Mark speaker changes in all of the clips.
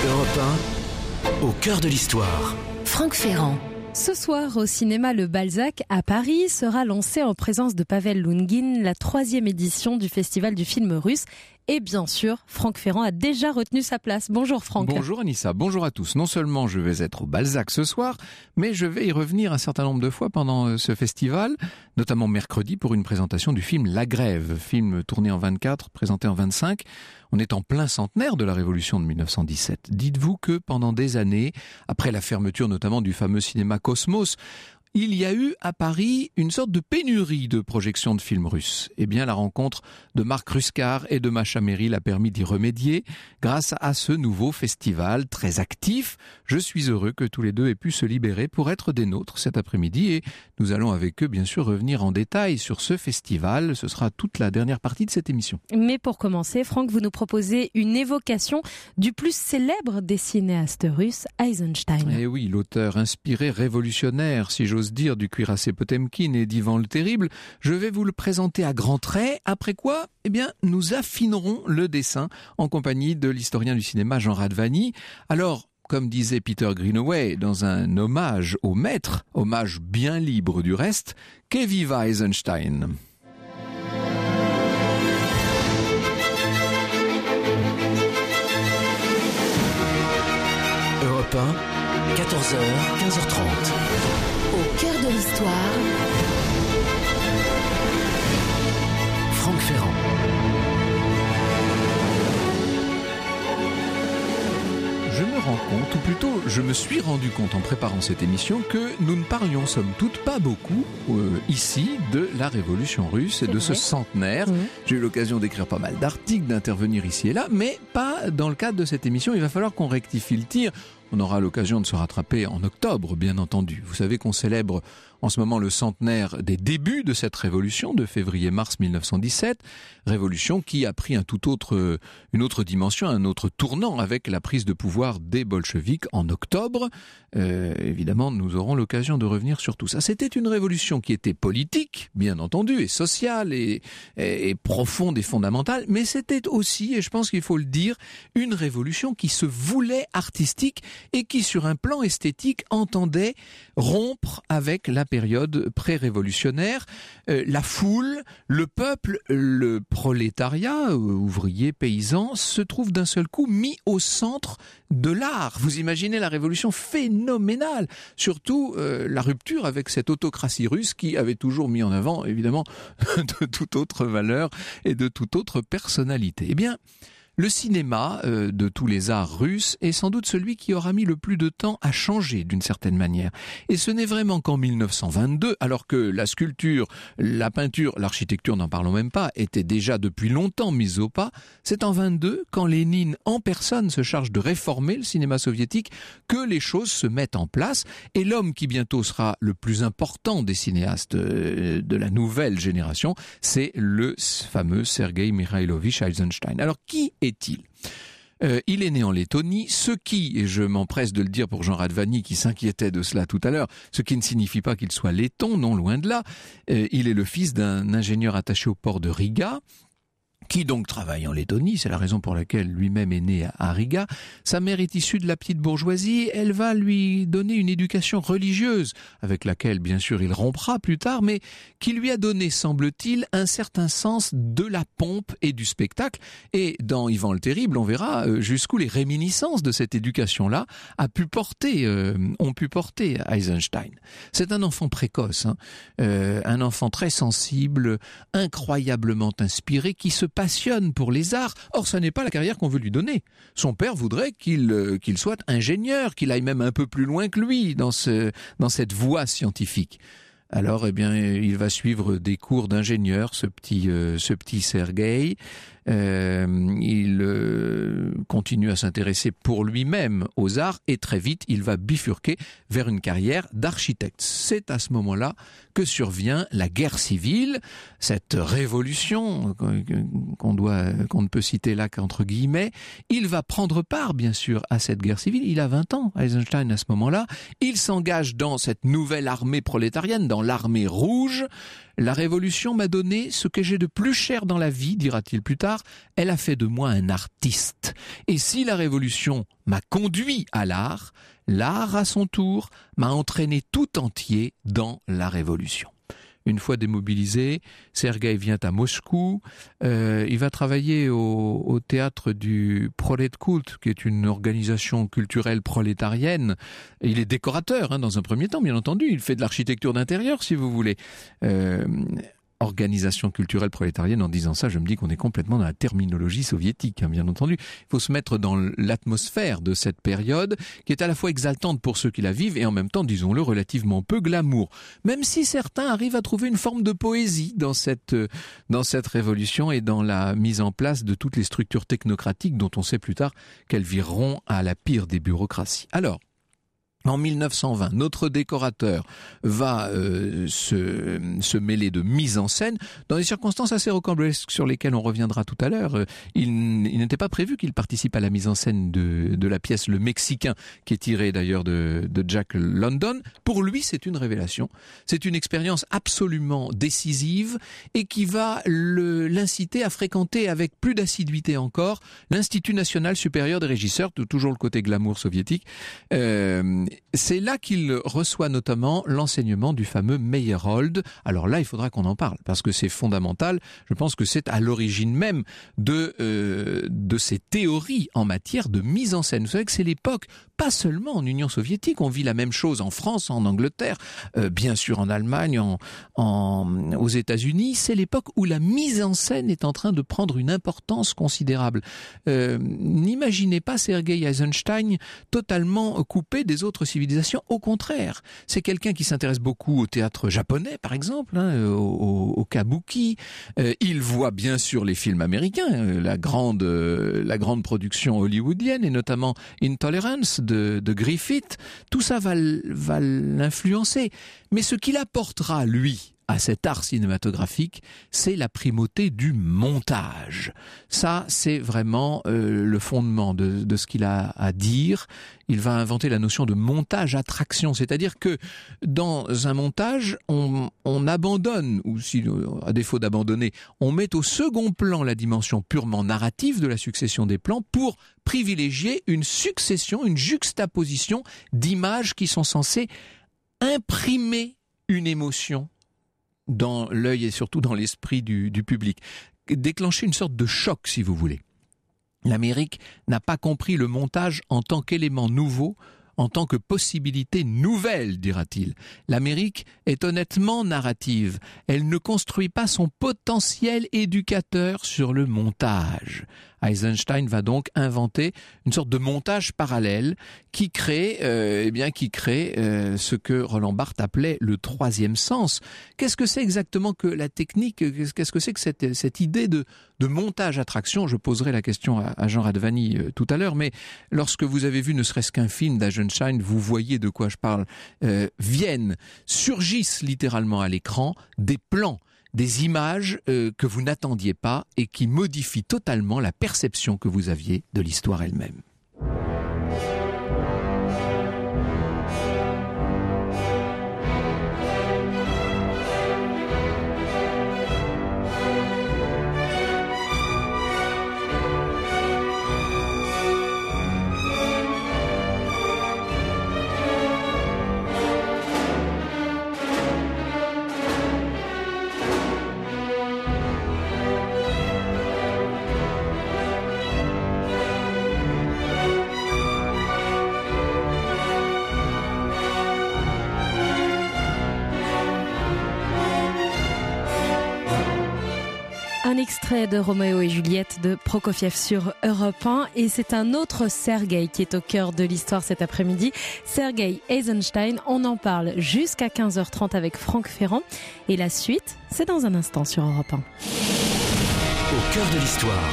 Speaker 1: Europe 1, au cœur de l'histoire.
Speaker 2: Franck Ferrand.
Speaker 3: Ce soir, au cinéma Le Balzac, à Paris, sera lancée en présence de Pavel Lounguine la 3e édition du Festival du film russe. Et bien sûr, Franck Ferrand a déjà retenu sa place. Bonjour Franck.
Speaker 4: Bonjour Anissa, bonjour à tous. Non seulement je vais être au Balzac ce soir, mais je vais y revenir un certain nombre de fois pendant ce festival, notamment mercredi pour une présentation du film La Grève, film tourné en 24, présenté en 25. On est en plein centenaire de la Révolution de 1917. Dites-vous que pendant des années, après la fermeture notamment du fameux cinéma Cosmos, il y a eu à Paris une sorte de pénurie de projections de films russes. Eh bien, la rencontre de Marc Ruskar et de Masha Merrill a permis d'y remédier grâce à ce nouveau festival très actif. Je suis heureux que tous les deux aient pu se libérer pour être des nôtres cet après-midi et nous allons avec eux bien sûr revenir en détail sur ce festival. Ce sera toute la dernière partie de cette émission.
Speaker 3: Mais pour commencer, Franck, vous nous proposez une évocation du plus célèbre des cinéastes russes, Eisenstein.
Speaker 4: Eh oui, l'auteur inspiré, révolutionnaire, si j'ose dire, du cuirassé Potemkin et d'Ivan le Terrible. Je vais vous le présenter à grands traits, après quoi, eh bien, nous affinerons le dessin en compagnie de l'historien du cinéma Jean Radvani. Alors, comme disait Peter Greenaway dans un hommage au maître, hommage bien libre du reste, que viva Eisenstein.
Speaker 1: Europe 1, 14h, 15h30.
Speaker 2: Au cœur de l'histoire.
Speaker 1: Franck Ferrand.
Speaker 4: Je me rends compte, ou plutôt je me suis rendu compte en préparant cette émission que nous ne parlions somme toute pas beaucoup ici de la Révolution russe et de ce centenaire. J'ai eu l'occasion d'écrire pas mal d'articles, d'intervenir ici et là, mais pas dans le cadre de cette émission. Il va falloir qu'on rectifie le tir. On aura l'occasion de se rattraper en octobre, bien entendu. Vous savez qu'on célèbre en ce moment le centenaire des débuts de cette révolution de février-mars 1917, révolution qui a pris une autre dimension, un autre tournant avec la prise de pouvoir des bolcheviks en octobre. Évidemment, nous aurons l'occasion de revenir sur tout ça. C'était une révolution qui était politique, bien entendu, et sociale, et profonde et fondamentale, mais c'était aussi, et je pense qu'il faut le dire, une révolution qui se voulait artistique et qui, sur un plan esthétique, entendait rompre avec la période pré-révolutionnaire. La foule, le peuple, le prolétariat, ouvriers, paysans, se trouvent d'un seul coup mis au centre de l'art. Vous imaginez la révolution phénoménale, surtout la rupture avec cette autocratie russe qui avait toujours mis en avant, évidemment, de toute autre valeur et de toute autre personnalité. Eh bien, le cinéma de tous les arts russes est sans doute celui qui aura mis le plus de temps à changer d'une certaine manière. Et ce n'est vraiment qu'en 1922, alors que la sculpture, la peinture, l'architecture, n'en parlons même pas, étaient déjà depuis longtemps mises au pas. C'est en 22, quand Lénine en personne se charge de réformer le cinéma soviétique, que les choses se mettent en place. Et l'homme qui bientôt sera le plus important des cinéastes de la nouvelle génération, c'est le fameux Sergei Mikhailovich Eisenstein. Alors qui est-il ? Il est né en Lettonie, ce qui, et je m'empresse de le dire pour Jean Radvani qui s'inquiétait de cela tout à l'heure, ce qui ne signifie pas qu'il soit letton, non, loin de là. Il est le fils d'un ingénieur attaché au port de Riga, qui donc travaille en Lettonie, c'est la raison pour laquelle lui-même est né à Riga. Sa mère est issue de la petite bourgeoisie, elle va lui donner une éducation religieuse, avec laquelle bien sûr il rompra plus tard, mais qui lui a donné, semble-t-il, un certain sens de la pompe et du spectacle. Et dans Ivan le Terrible, on verra jusqu'où les réminiscences de cette éducation-là ont pu porter Eisenstein. C'est un enfant précoce, un enfant très sensible, incroyablement inspiré, qui se passionne pour les arts. Or, ce n'est pas la carrière qu'on veut lui donner. Son père voudrait qu'il soit ingénieur, qu'il aille même un peu plus loin que lui dans cette voie scientifique. Alors, eh bien, il va suivre des cours d'ingénieur, ce petit Sergueï. Il continue à s'intéresser pour lui-même aux arts et très vite, il va bifurquer vers une carrière d'architecte. C'est à ce moment-là que survient la guerre civile, cette révolution qu'on ne peut citer là qu'entre guillemets. Il va prendre part, bien sûr, à cette guerre civile. Il a 20 ans, Eisenstein, à ce moment-là. Il s'engage dans cette nouvelle armée prolétarienne, dans l'armée rouge. La Révolution m'a donné ce que j'ai de plus cher dans la vie, dira-t-il plus tard. Elle a fait de moi un artiste. Et si la Révolution m'a conduit à l'art, l'art à son tour m'a entraîné tout entier dans la Révolution. Une fois démobilisé, Sergueï vient à Moscou. Il va travailler au théâtre du Proletkult, qui est une organisation culturelle prolétarienne. Il est décorateur, dans un premier temps, bien entendu. Il fait de l'architecture d'intérieur, si vous voulez. Organisation culturelle prolétarienne, en disant ça, je me dis qu'on est complètement dans la terminologie soviétique, bien entendu. Il faut se mettre dans l'atmosphère de cette période, qui est à la fois exaltante pour ceux qui la vivent, et en même temps, disons-le, relativement peu glamour. Même si certains arrivent à trouver une forme de poésie dans cette révolution et dans la mise en place de toutes les structures technocratiques dont on sait plus tard qu'elles vireront à la pire des bureaucraties. Alors, en 1920, notre décorateur va se mêler de mise en scène dans des circonstances assez rocambolesques sur lesquelles on reviendra tout à l'heure. Il n'était pas prévu qu'il participe à la mise en scène de la pièce Le Mexicain, qui est tirée d'ailleurs de Jack London. Pour lui, c'est une révélation. C'est une expérience absolument décisive et qui va l'inciter à fréquenter avec plus d'assiduité encore l'Institut national supérieur des régisseurs, toujours le côté glamour soviétique. C'est là qu'il reçoit notamment l'enseignement du fameux Meyerhold. Alors là, il faudra qu'on en parle, parce que c'est fondamental. Je pense que c'est à l'origine même de ces théories en matière de mise en scène. Vous savez que c'est l'époque, pas seulement en Union soviétique, on vit la même chose en France, en Angleterre, bien sûr en Allemagne, aux États-Unis. C'est l'époque où la mise en scène est en train de prendre une importance considérable. N'imaginez pas Sergueï Eisenstein totalement coupé des autres civilisations. Au contraire, c'est quelqu'un qui s'intéresse beaucoup au théâtre japonais, par exemple, au kabuki. Il voit bien sûr les films américains, la grande production hollywoodienne, et notamment Intolerance de Griffith. Tout ça va l'influencer. Mais ce qu'il apportera, lui, à cet art cinématographique, c'est la primauté du montage. Ça, c'est vraiment le fondement de ce qu'il a à dire. Il va inventer la notion de montage-attraction, c'est-à-dire que dans un montage, on abandonne, ou si à défaut d'abandonner, on met au second plan la dimension purement narrative de la succession des plans pour privilégier une succession, une juxtaposition d'images qui sont censées imprimer une émotion dans l'œil et surtout dans l'esprit du public. Déclencher une sorte de choc, si vous voulez. L'Amérique n'a pas compris le montage en tant qu'élément nouveau, en tant que possibilité nouvelle, dira-t-il. L'Amérique est honnêtement narrative. Elle ne construit pas son potentiel éducateur sur le montage. Eisenstein va donc inventer une sorte de montage parallèle qui crée ce que Roland Barthes appelait le troisième sens. Qu'est-ce que c'est exactement que la technique? Qu'est-ce que c'est que cette idée de montage-attraction? Je poserai la question à Jean Radvani tout à l'heure, mais lorsque vous avez vu ne serait-ce qu'un film d'Eisenstein, vous voyez de quoi je parle. Surgissent littéralement à l'écran des plans, des images que vous n'attendiez pas et qui modifient totalement la perception que vous aviez de l'histoire elle-même.
Speaker 3: Un extrait de Roméo et Juliette de Prokofiev sur Europe 1, et c'est un autre Sergueï qui est au cœur de l'histoire cet après-midi, Sergueï Eisenstein. On en parle jusqu'à 15h30 avec Franck Ferrand, et la suite, c'est dans un instant sur Europe 1.
Speaker 1: Au cœur de l'histoire,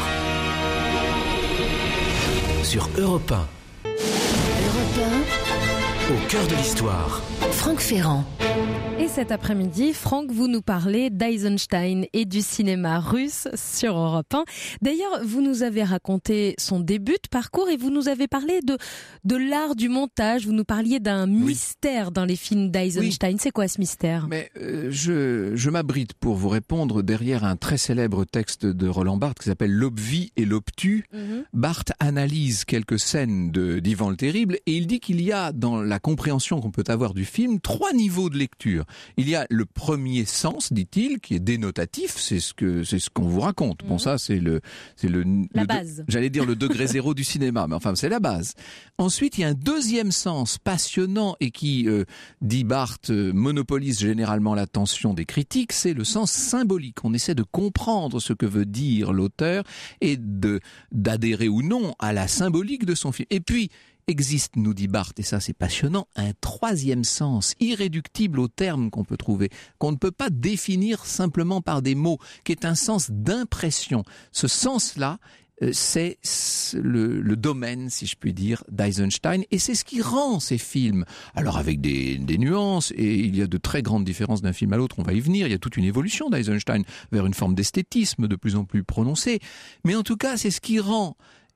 Speaker 1: sur Europe 1.
Speaker 2: Europe 1,
Speaker 1: Au cœur de l'histoire,
Speaker 2: Franck Ferrand.
Speaker 3: Et cet après-midi, Franck, vous nous parlez d'Eisenstein et du cinéma russe sur Europe 1. D'ailleurs, vous nous avez raconté son début de parcours et vous nous avez parlé de l'art du montage. Vous nous parliez d'un mystère dans les films d'Eisenstein. Oui. C'est quoi ce mystère ?
Speaker 4: Mais je m'abrite pour vous répondre derrière un très célèbre texte de Roland Barthes qui s'appelle L'Obvie et l'Obtus. Barthes analyse quelques scènes d'Ivan le Terrible et il dit qu'il y a dans la compréhension qu'on peut avoir du film 3 niveaux de lecture. Il y a le premier sens, dit-il, qui est dénotatif, c'est ce qu'on vous raconte. Bon, ça c'est la base. J'allais dire le degré zéro du cinéma, mais enfin c'est la base. Ensuite, il y a un deuxième sens passionnant et qui, dit Barthes, monopolise généralement l'attention des critiques, c'est le sens symbolique. On essaie de comprendre ce que veut dire l'auteur et d'adhérer ou non à la symbolique de son film. Et puis existe, nous dit Barthes, et ça c'est passionnant, un troisième sens, irréductible aux termes qu'on peut trouver, qu'on ne peut pas définir simplement par des mots, qui est un sens d'impression. Ce sens-là, c'est le domaine, si je puis dire, d'Eisenstein, et c'est ce qui rend ces films, alors avec des nuances, et il y a de très grandes différences d'un film à l'autre, on va y venir, il y a toute une évolution d'Eisenstein vers une forme d'esthétisme de plus en plus prononcée, mais en tout cas c'est ce qui rend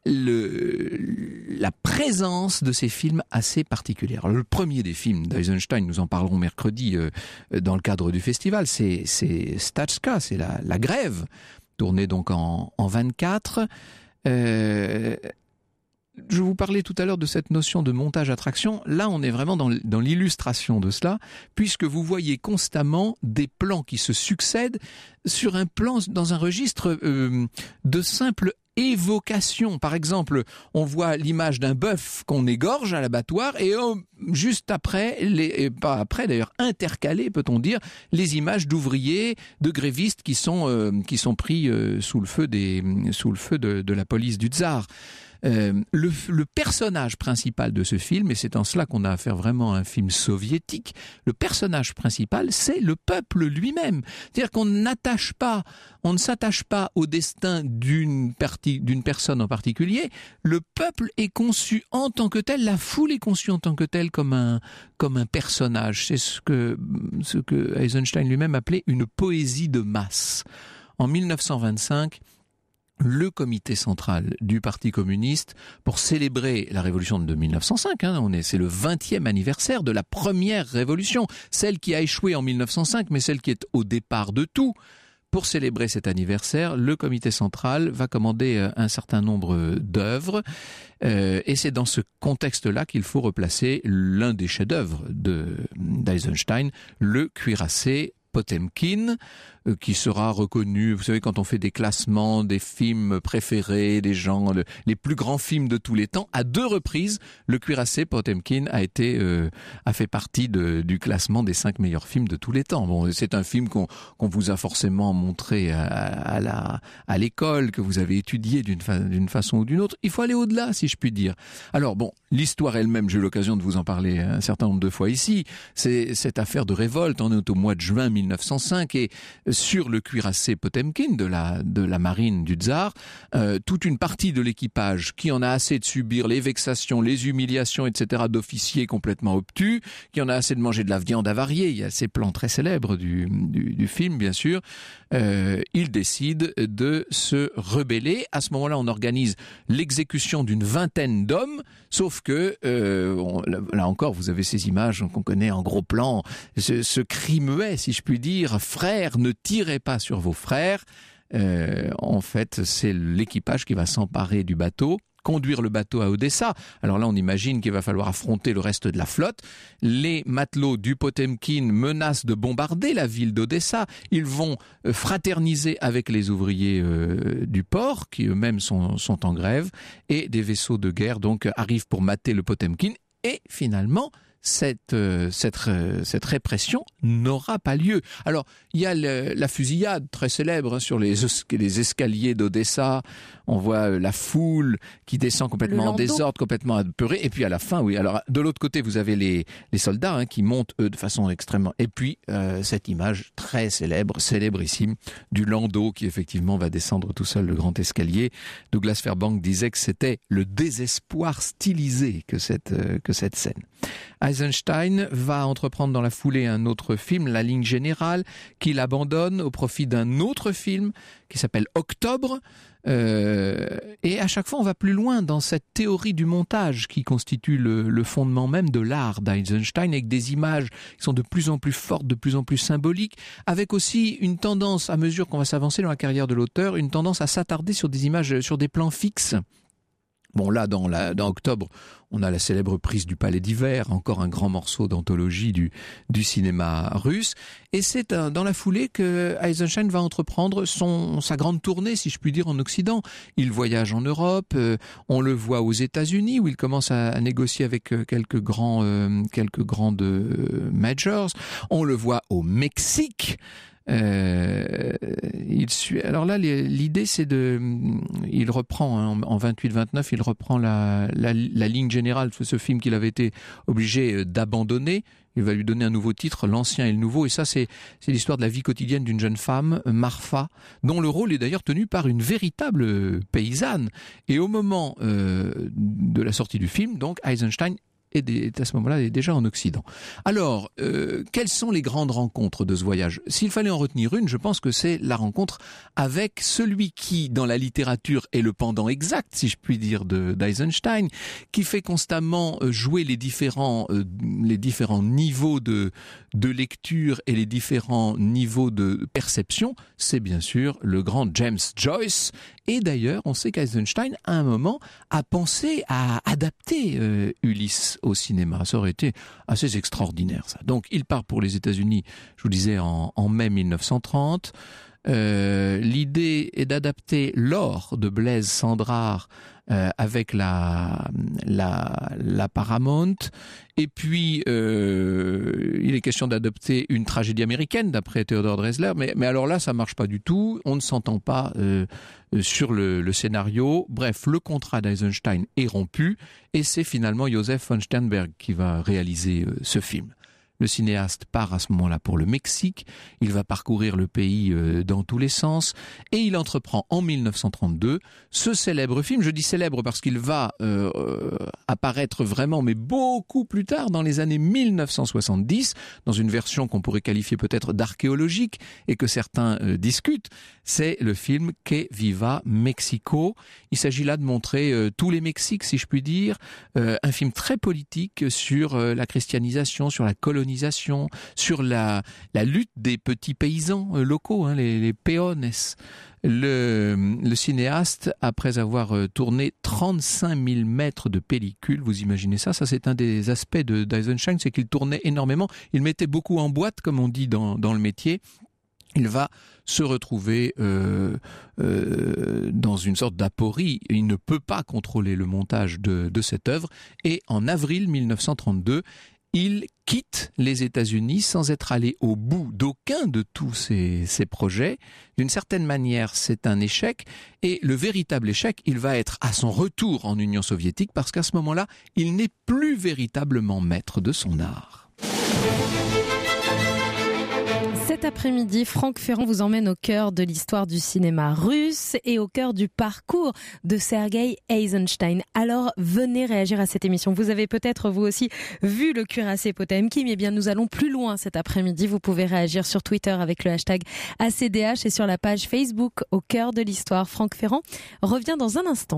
Speaker 4: la présence de ces films assez particulière. Alors, le premier des films d'Eisenstein, nous en parlerons mercredi dans le cadre du festival, c'est Stachka, c'est la grève, tournée donc en 24. Je vous parlais tout à l'heure de cette notion de montage-attraction. Là, on est vraiment dans l'illustration de cela, puisque vous voyez constamment des plans qui se succèdent sur un plan, dans un registre de simple évocation. Par exemple, on voit l'image d'un bœuf qu'on égorge à l'abattoir et juste après, pas après d'ailleurs, intercalé peut-on dire, les images d'ouvriers, de grévistes qui sont pris sous le feu de la police du tsar. Le personnage principal de ce film, et c'est en cela qu'on a affaire vraiment à un film soviétique, le personnage principal, c'est le peuple lui-même. C'est-à-dire qu'on ne s'attache pas au destin d'une personne en particulier. Le peuple est conçu en tant que tel, la foule est conçue en tant que telle comme un personnage. C'est ce que Eisenstein lui-même appelait une poésie de masse. En 1925, le comité central du Parti communiste, pour célébrer la révolution de 1905, c'est le 20e anniversaire de la première révolution, celle qui a échoué en 1905, mais celle qui est au départ de tout. Pour célébrer cet anniversaire, le comité central va commander un certain nombre d'œuvres, et c'est dans ce contexte-là qu'il faut replacer l'un des chefs-d'œuvre d'Eisenstein, le cuirassé Potemkin, qui sera reconnu, vous savez, quand on fait des classements des films préférés des gens, les plus grands films de tous les temps, à 2 reprises, le cuirassé Potemkin a fait partie du classement des 5 meilleurs films de tous les temps. Bon, c'est un film qu'on vous a forcément montré à l'école, que vous avez étudié d'une façon ou d'une autre. Il faut aller au-delà, si je puis dire. Alors bon, l'histoire elle-même, j'ai eu l'occasion de vous en parler un certain nombre de fois ici, c'est cette affaire de révolte. On est au mois de juin 1905 et sur le cuirassé Potemkin de la marine du tsar, toute une partie de l'équipage qui en a assez de subir les vexations, les humiliations, etc. d'officiers complètement obtus, qui en a assez de manger de la viande avariée. Il y a ces plans très célèbres du film, bien sûr. Ils décident de se rebeller. À ce moment-là, on organise l'exécution d'une 20aine d'hommes, sauf que, là encore, vous avez ces images qu'on connaît en gros plan, ce cri muet, si je puis dire, frères, ne tirez pas sur vos frères. En fait, c'est l'équipage qui va s'emparer du bateau, conduire le bateau à Odessa. Alors là, on imagine qu'il va falloir affronter le reste de la flotte. Les matelots du Potemkin menacent de bombarder la ville d'Odessa. Ils vont fraterniser avec les ouvriers du port, qui eux-mêmes sont en grève, et des vaisseaux de guerre donc arrivent pour mater le Potemkin. Et finalement, cette répression n'aura pas lieu. Alors, il y a la fusillade très célèbre sur les escaliers d'Odessa. On voit la foule qui descend complètement en désordre, complètement apeurée. Et puis à la fin, oui. Alors, de l'autre côté, vous avez les soldats qui montent, eux, de façon extrêmement... Et puis, cette image très célébrissime, du landau qui, effectivement, va descendre tout seul le grand escalier. Douglas Fairbanks disait que c'était le désespoir stylisé que cette scène. Eisenstein va entreprendre dans la foulée un autre film, La ligne générale, qu'il abandonne au profit d'un autre film qui s'appelle Octobre. Et à chaque fois, on va plus loin dans cette théorie du montage qui constitue le fondement même de l'art d'Eisenstein, avec des images qui sont de plus en plus fortes, de plus en plus symboliques, avec aussi une tendance, à mesure qu'on va s'avancer dans la carrière de l'auteur, une tendance à s'attarder sur des images, sur des plans fixes. Bon, là, dans Octobre, on a la célèbre prise du Palais d'Hiver, encore un grand morceau d'anthologie du cinéma russe. Et c'est dans la foulée que Eisenstein va entreprendre sa grande tournée, si je puis dire, en Occident. Il voyage en Europe, on le voit aux États-Unis, où il commence à négocier avec quelques grandes majors. On le voit au Mexique. Alors là, l'idée, c'est il reprend en 28-29, il reprend la ligne générale de ce film qu'il avait été obligé d'abandonner. Il va lui donner un nouveau titre, L'Ancien et le Nouveau. Et ça, c'est l'histoire de la vie quotidienne d'une jeune femme, Marfa, dont le rôle est d'ailleurs tenu par une véritable paysanne. Et au moment de la sortie du film, donc, Eisenstein est à ce moment-là est déjà en Occident. Alors, quelles sont les grandes rencontres de ce voyage ? S'il fallait en retenir une, je pense que c'est la rencontre avec celui qui, dans la littérature, est le pendant exact, si je puis dire, d'Eisenstein, qui fait constamment jouer les différents niveaux de lecture et les différents niveaux de perception. C'est bien sûr le grand James Joyce. Et d'ailleurs, on sait qu'Eisenstein, à un moment, a pensé à adapter Ulysse au cinéma. Ça aurait été assez extraordinaire, ça. Donc, il part pour les États-Unis, je vous disais, en mai 1930. L'idée est d'adapter L'Or de Blaise Cendrars avec la Paramount. Et puis, il est question d'adopter une tragédie américaine d'après Theodore Dresler. Mais alors là, ça marche pas du tout. On ne s'entend pas sur le scénario. Bref, le contrat d'Eisenstein est rompu. Et c'est finalement Joseph von Sternberg qui va réaliser ce film. Le cinéaste part à ce moment-là pour le Mexique, il va parcourir le pays dans tous les sens, et il entreprend en 1932 ce célèbre film. Je dis célèbre parce qu'il va apparaître vraiment, mais beaucoup plus tard, dans les années 1970, dans une version qu'on pourrait qualifier peut-être d'archéologique, et que certains discutent. C'est le film Que Viva Mexico. Il s'agit là de montrer tous les Mexiques, si je puis dire, un film très politique sur la christianisation, sur la colonisation, sur la lutte des petits paysans locaux, les peones. Le cinéaste, après avoir tourné 35 000 mètres de pellicule, vous imaginez ça c'est un des aspects d'Eisenstein, c'est qu'il tournait énormément, il mettait beaucoup en boîte, comme on dit dans le métier. Il va se retrouver dans une sorte d'aporie. Il ne peut pas contrôler le montage de cette œuvre. Et en avril 1932, il quitte les États-Unis sans être allé au bout d'aucun de tous ses projets. D'une certaine manière, c'est un échec. Et le véritable échec, il va être à son retour en Union soviétique, parce qu'à ce moment-là, il n'est plus véritablement maître de son art.
Speaker 3: Cet après-midi, Franck Ferrand vous emmène au cœur de l'histoire du cinéma russe et au cœur du parcours de Sergei Eisenstein. Alors, venez réagir à cette émission. Vous avez peut-être, vous aussi, vu le cuirassé Potemkin. Eh bien, nous allons plus loin cet après-midi. Vous pouvez réagir sur Twitter avec le hashtag ACDH et sur la page Facebook au cœur de l'histoire. Franck Ferrand revient dans un instant.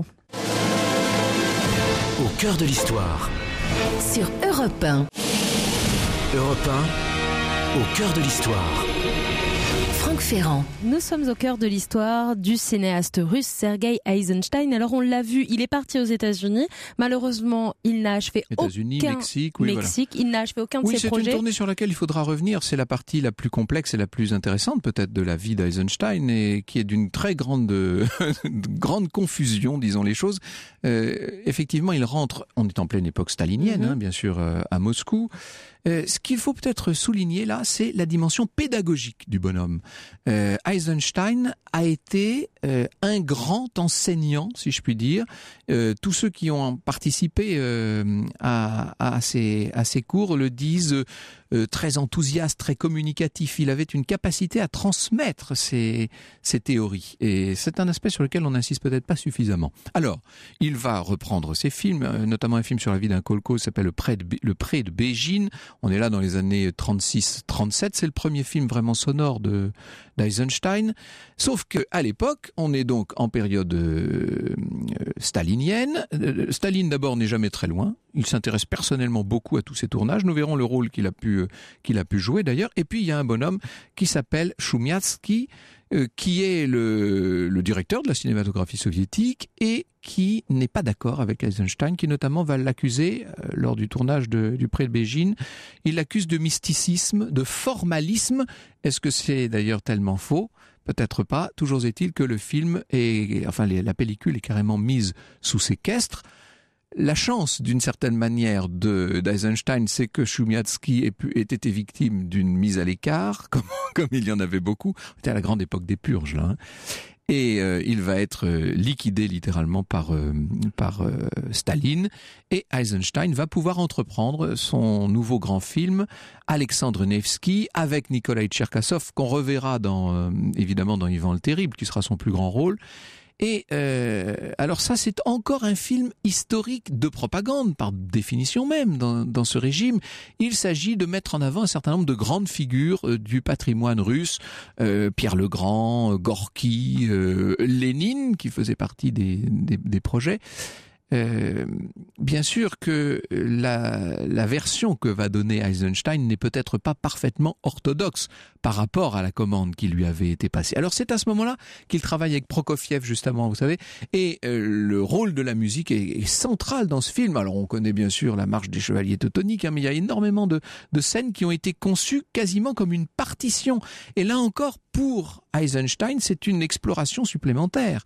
Speaker 1: Au cœur de l'histoire.
Speaker 2: Sur Europe 1.
Speaker 1: Europe 1. Au cœur de l'histoire.
Speaker 2: Franck Ferrand.
Speaker 3: Nous sommes au cœur de l'histoire du cinéaste russe Sergei Eisenstein. Alors on l'a vu, il est parti aux États-Unis. Malheureusement, il n'a achevé
Speaker 4: Mexique, oui, voilà.
Speaker 3: Il n'a achevé aucun de ses projets.
Speaker 4: Oui, c'est une tournée sur laquelle il faudra revenir. C'est la partie la plus complexe et la plus intéressante peut-être de la vie d'Eisenstein, et qui est d'une très grande confusion, disons les choses. Effectivement, il rentre, on est en pleine époque stalinienne, bien sûr, à Moscou. Ce qu'il faut peut-être souligner là, c'est la dimension pédagogique du bonhomme. Eisenstein a été un grand enseignant, si je puis dire. Tous ceux qui ont participé à ces cours le disent. très enthousiaste, très communicatif. Il avait une capacité à transmettre ses théories. Et c'est un aspect sur lequel on n'insiste peut-être pas suffisamment. Alors, il va reprendre ses films, notamment un film sur la vie d'un kolkhoz qui s'appelle Le Pré de Bégin. On est là dans les années 36-37. C'est le premier film vraiment sonore d'Eisenstein. Sauf qu'à l'époque, on est donc en période stalinienne. Staline d'abord n'est jamais très loin. Il s'intéresse personnellement beaucoup à tous ces tournages. Nous verrons le rôle qu'il a pu jouer d'ailleurs. Et puis il y a un bonhomme qui s'appelle Choumiatsky, qui est le directeur de la cinématographie soviétique et qui n'est pas d'accord avec Eisenstein, qui notamment va l'accuser lors du tournage du Pré de Bégin. Il l'accuse de mysticisme, de formalisme. Est-ce que c'est d'ailleurs tellement faux ? Peut-être pas. Toujours est-il que le film la pellicule est carrément mise sous séquestre. La chance, d'une certaine manière, d'Eisenstein, c'est que Choumiatsky ait été victime d'une mise à l'écart, comme il y en avait beaucoup. C'était à la grande époque des purges, là. Et il va être liquidé littéralement par Staline. Et Eisenstein va pouvoir entreprendre son nouveau grand film, Alexandre Nevsky, avec Nikolai Tcherkassov, qu'on reverra évidemment dans Ivan le Terrible, qui sera son plus grand rôle. Et alors ça, c'est encore un film historique de propagande, par définition même, dans ce régime. Il s'agit de mettre en avant un certain nombre de grandes figures du patrimoine russe, Pierre le Grand, Gorky, Lénine, qui faisait partie des projets. Bien sûr que la version que va donner Eisenstein n'est peut-être pas parfaitement orthodoxe par rapport à la commande qui lui avait été passée. Alors c'est à ce moment-là qu'il travaille avec Prokofiev justement, vous savez, et le rôle de la musique est central dans ce film. Alors on connaît bien sûr la marche des chevaliers teutoniques, mais il y a énormément de scènes qui ont été conçues quasiment comme une partition. Et là encore, pour Eisenstein, c'est une exploration supplémentaire.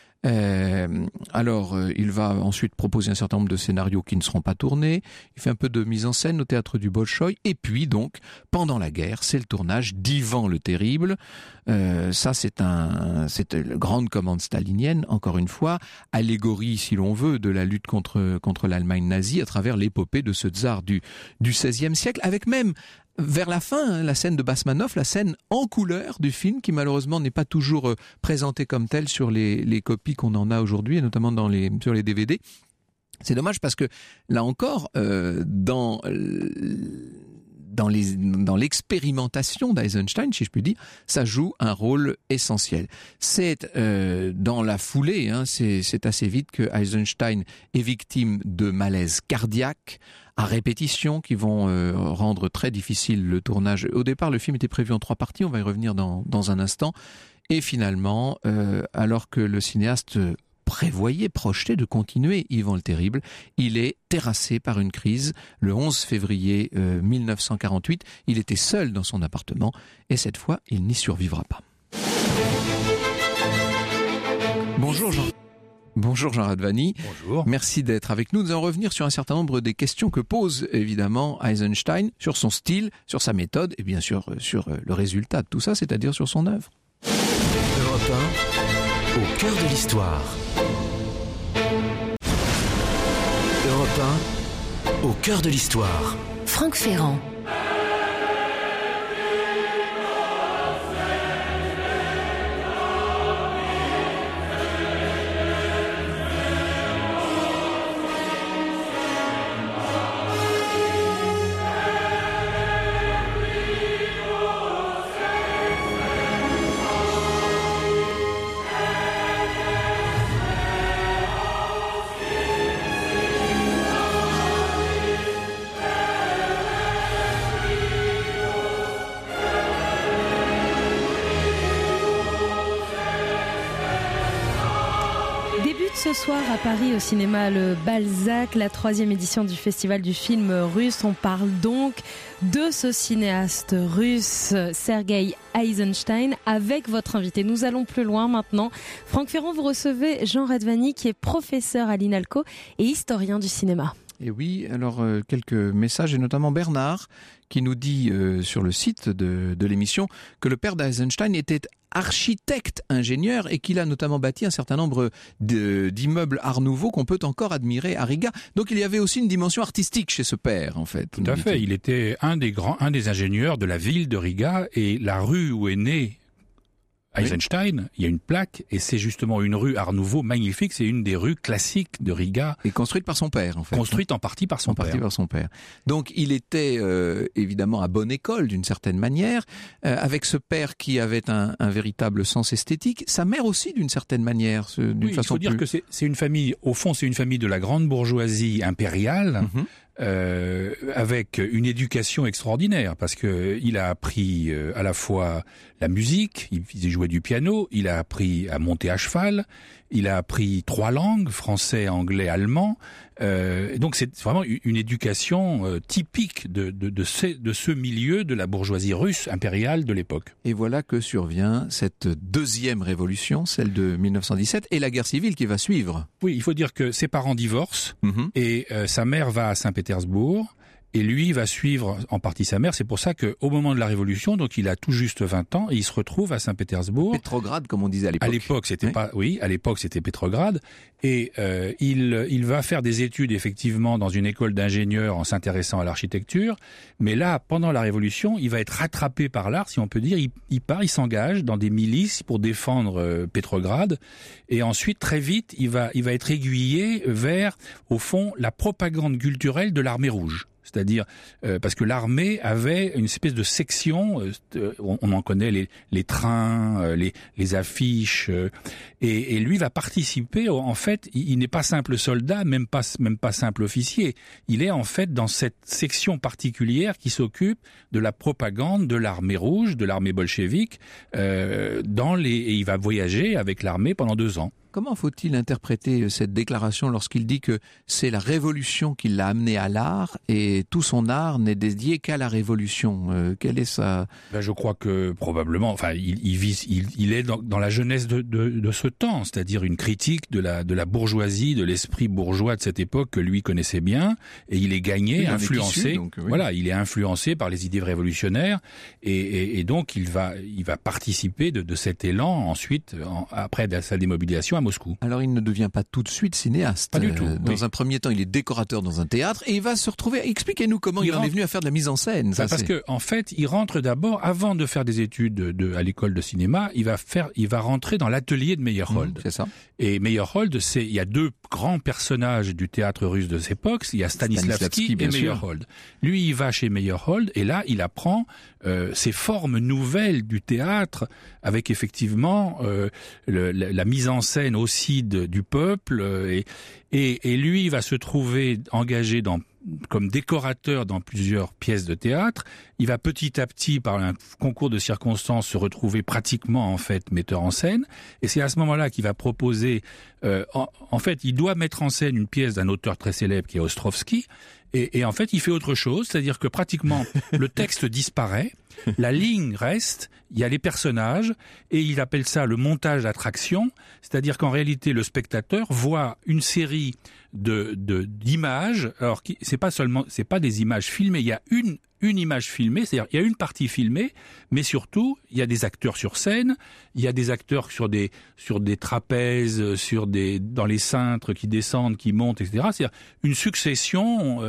Speaker 4: Il va ensuite proposer un certain nombre de scénarios qui ne seront pas tournés. Il fait un peu de mise en scène au théâtre du Bolchoï. Et puis donc, pendant la guerre, c'est le tournage d'Ivan le Terrible. Ça, c'est une grande commande stalinienne, encore une fois, allégorie, si l'on veut, de la lutte contre l'Allemagne nazie à travers l'épopée de ce tsar du XVIe siècle, avec même vers la fin, la scène de Basmanov, la scène en couleur du film, qui malheureusement n'est pas toujours présentée comme telle sur les copies qu'on en a aujourd'hui, et notamment sur les DVD. C'est dommage parce que, là encore, dans l'expérimentation d'Eisenstein, si je puis dire, ça joue un rôle essentiel. C'est dans la foulée, c'est assez vite que Eisenstein est victime de malaises cardiaques à répétition qui vont rendre très difficile le tournage. Au départ, le film était prévu en 3 parties, on va y revenir dans un instant. Et finalement, alors que le cinéaste projetait de continuer Ivan le Terrible, il est terrassé par une crise le 11 février 1948. Il était seul dans son appartement et cette fois, il n'y survivra pas. Bonjour Jean Radvani.
Speaker 1: Bonjour.
Speaker 4: Merci d'être avec nous. Nous allons revenir sur un certain nombre des questions que pose évidemment Eisenstein, sur son style, sur sa méthode et bien sûr sur le résultat de tout ça, c'est-à-dire sur son œuvre.
Speaker 1: Europe 1, au cœur de l'histoire. Europe 1, au cœur de l'histoire.
Speaker 2: Franck Ferrand.
Speaker 3: Ce soir à Paris au cinéma Le Balzac, la 3e édition du festival du film russe. On parle donc de ce cinéaste russe, Sergei Eisenstein, avec votre invité. Nous allons plus loin maintenant. Franck Ferrand, vous recevez Jean Radvani qui est professeur à l'INALCO et historien du cinéma.
Speaker 4: Et oui, alors quelques messages, et notamment Bernard, qui nous dit sur le site de l'émission que le père d'Eisenstein était architecte, ingénieur, et qu'il a notamment bâti un certain nombre d'immeubles Art Nouveau qu'on peut encore admirer à Riga. Donc il y avait aussi une dimension artistique chez ce père, en fait.
Speaker 5: Tout à fait, il était un des ingénieurs de la ville de Riga, et la rue où est né Eisenstein, il y a une plaque, et c'est justement une rue Art Nouveau magnifique, c'est une des rues classiques de Riga.
Speaker 4: Et construite par son père, en fait.
Speaker 5: Construite en partie par son père.
Speaker 4: Donc il était évidemment à bonne école, d'une certaine manière, avec ce père qui avait un véritable sens esthétique. Sa mère aussi, d'une certaine manière, d'une façon
Speaker 5: il faut dire que c'est une famille, au fond, c'est une famille de la grande bourgeoisie impériale, avec une éducation extraordinaire, parce que il a appris à la fois la musique, il jouait du piano, il a appris à monter à cheval, il a appris 3 langues, français, anglais, allemand. Donc c'est vraiment une éducation typique de ce milieu de la bourgeoisie russe impériale de l'époque.
Speaker 4: Et voilà que survient cette deuxième révolution, celle de 1917, et la guerre civile qui va suivre.
Speaker 5: Oui, il faut dire que ses parents divorcent, et sa mère va à Saint-Pétersbourg, et lui va suivre en partie sa mère. C'est pour ça qu'au moment de la Révolution, donc il a tout juste 20 ans, et il se retrouve à Saint-Pétersbourg.
Speaker 4: Pétrograd, comme on disait à l'époque.
Speaker 5: À l'époque, c'était à l'époque, c'était Pétrograd. Et il va faire des études, effectivement, dans une école d'ingénieurs en s'intéressant à l'architecture. Mais là, pendant la Révolution, il va être rattrapé par l'art, si on peut dire. Il s'engage dans des milices pour défendre Pétrograd. Et ensuite, très vite, il va être aiguillé vers, au fond, la propagande culturelle de l'armée rouge. C'est-à-dire parce que l'armée avait une espèce de section, on en connaît les trains, les affiches, et lui va participer. En fait, il n'est pas simple soldat, même pas simple officier. Il est en fait dans cette section particulière qui s'occupe de la propagande de l'armée rouge, de l'armée bolchevique, et il va voyager avec l'armée pendant 2 ans.
Speaker 4: Comment faut-il interpréter cette déclaration lorsqu'il dit que c'est la révolution qui l'a amené à l'art et tout son art n'est dédié qu'à la révolution? Quelle est sa...
Speaker 5: Je crois que probablement, enfin, il est dans la jeunesse de ce temps, c'est-à-dire une critique de la bourgeoisie, de l'esprit bourgeois de cette époque que lui connaissait bien, et il est gagné, influencé. Voilà, il est influencé par les idées révolutionnaires, et donc il va participer de cet élan ensuite, après sa démobilisation à Moscou.
Speaker 4: Alors il ne devient pas tout de suite cinéaste.
Speaker 5: Pas du tout.
Speaker 4: Dans un premier temps, il est décorateur dans un théâtre et il va se retrouver... Expliquez-nous comment il en est venu à faire de la mise en scène.
Speaker 5: Parce que en fait, il rentre d'abord, avant de faire des études à l'école de cinéma, il va rentrer dans l'atelier de Meyerhold.
Speaker 4: C'est ça.
Speaker 5: Et Meyerhold, il y a 2 grands personnages du théâtre russe de cette époque. Il y a Stanislavski et Meyerhold. Lui, il va chez Meyerhold et là, il apprend ces formes nouvelles du théâtre, avec effectivement la mise en scène aussi du peuple, et lui, il va se trouver engagé comme décorateur dans plusieurs pièces de théâtre. Il va petit à petit, par un concours de circonstances, se retrouver pratiquement en fait metteur en scène. Et c'est à ce moment-là qu'il va proposer... en fait, il doit mettre en scène une pièce d'un auteur très célèbre qui est Ostrovsky. Et en fait, il fait autre chose, c'est-à-dire que pratiquement le texte disparaît, la ligne reste, il y a les personnages, et il appelle ça le montage d'attraction, c'est-à-dire qu'en réalité, le spectateur voit une série d'images. Alors, c'est pas des images filmées, il y a une image filmée, c'est-à-dire il y a une partie filmée, mais surtout il y a des acteurs sur scène, il y a des acteurs sur des trapèzes, dans les cintres qui descendent, qui montent, etc. C'est-à-dire une succession,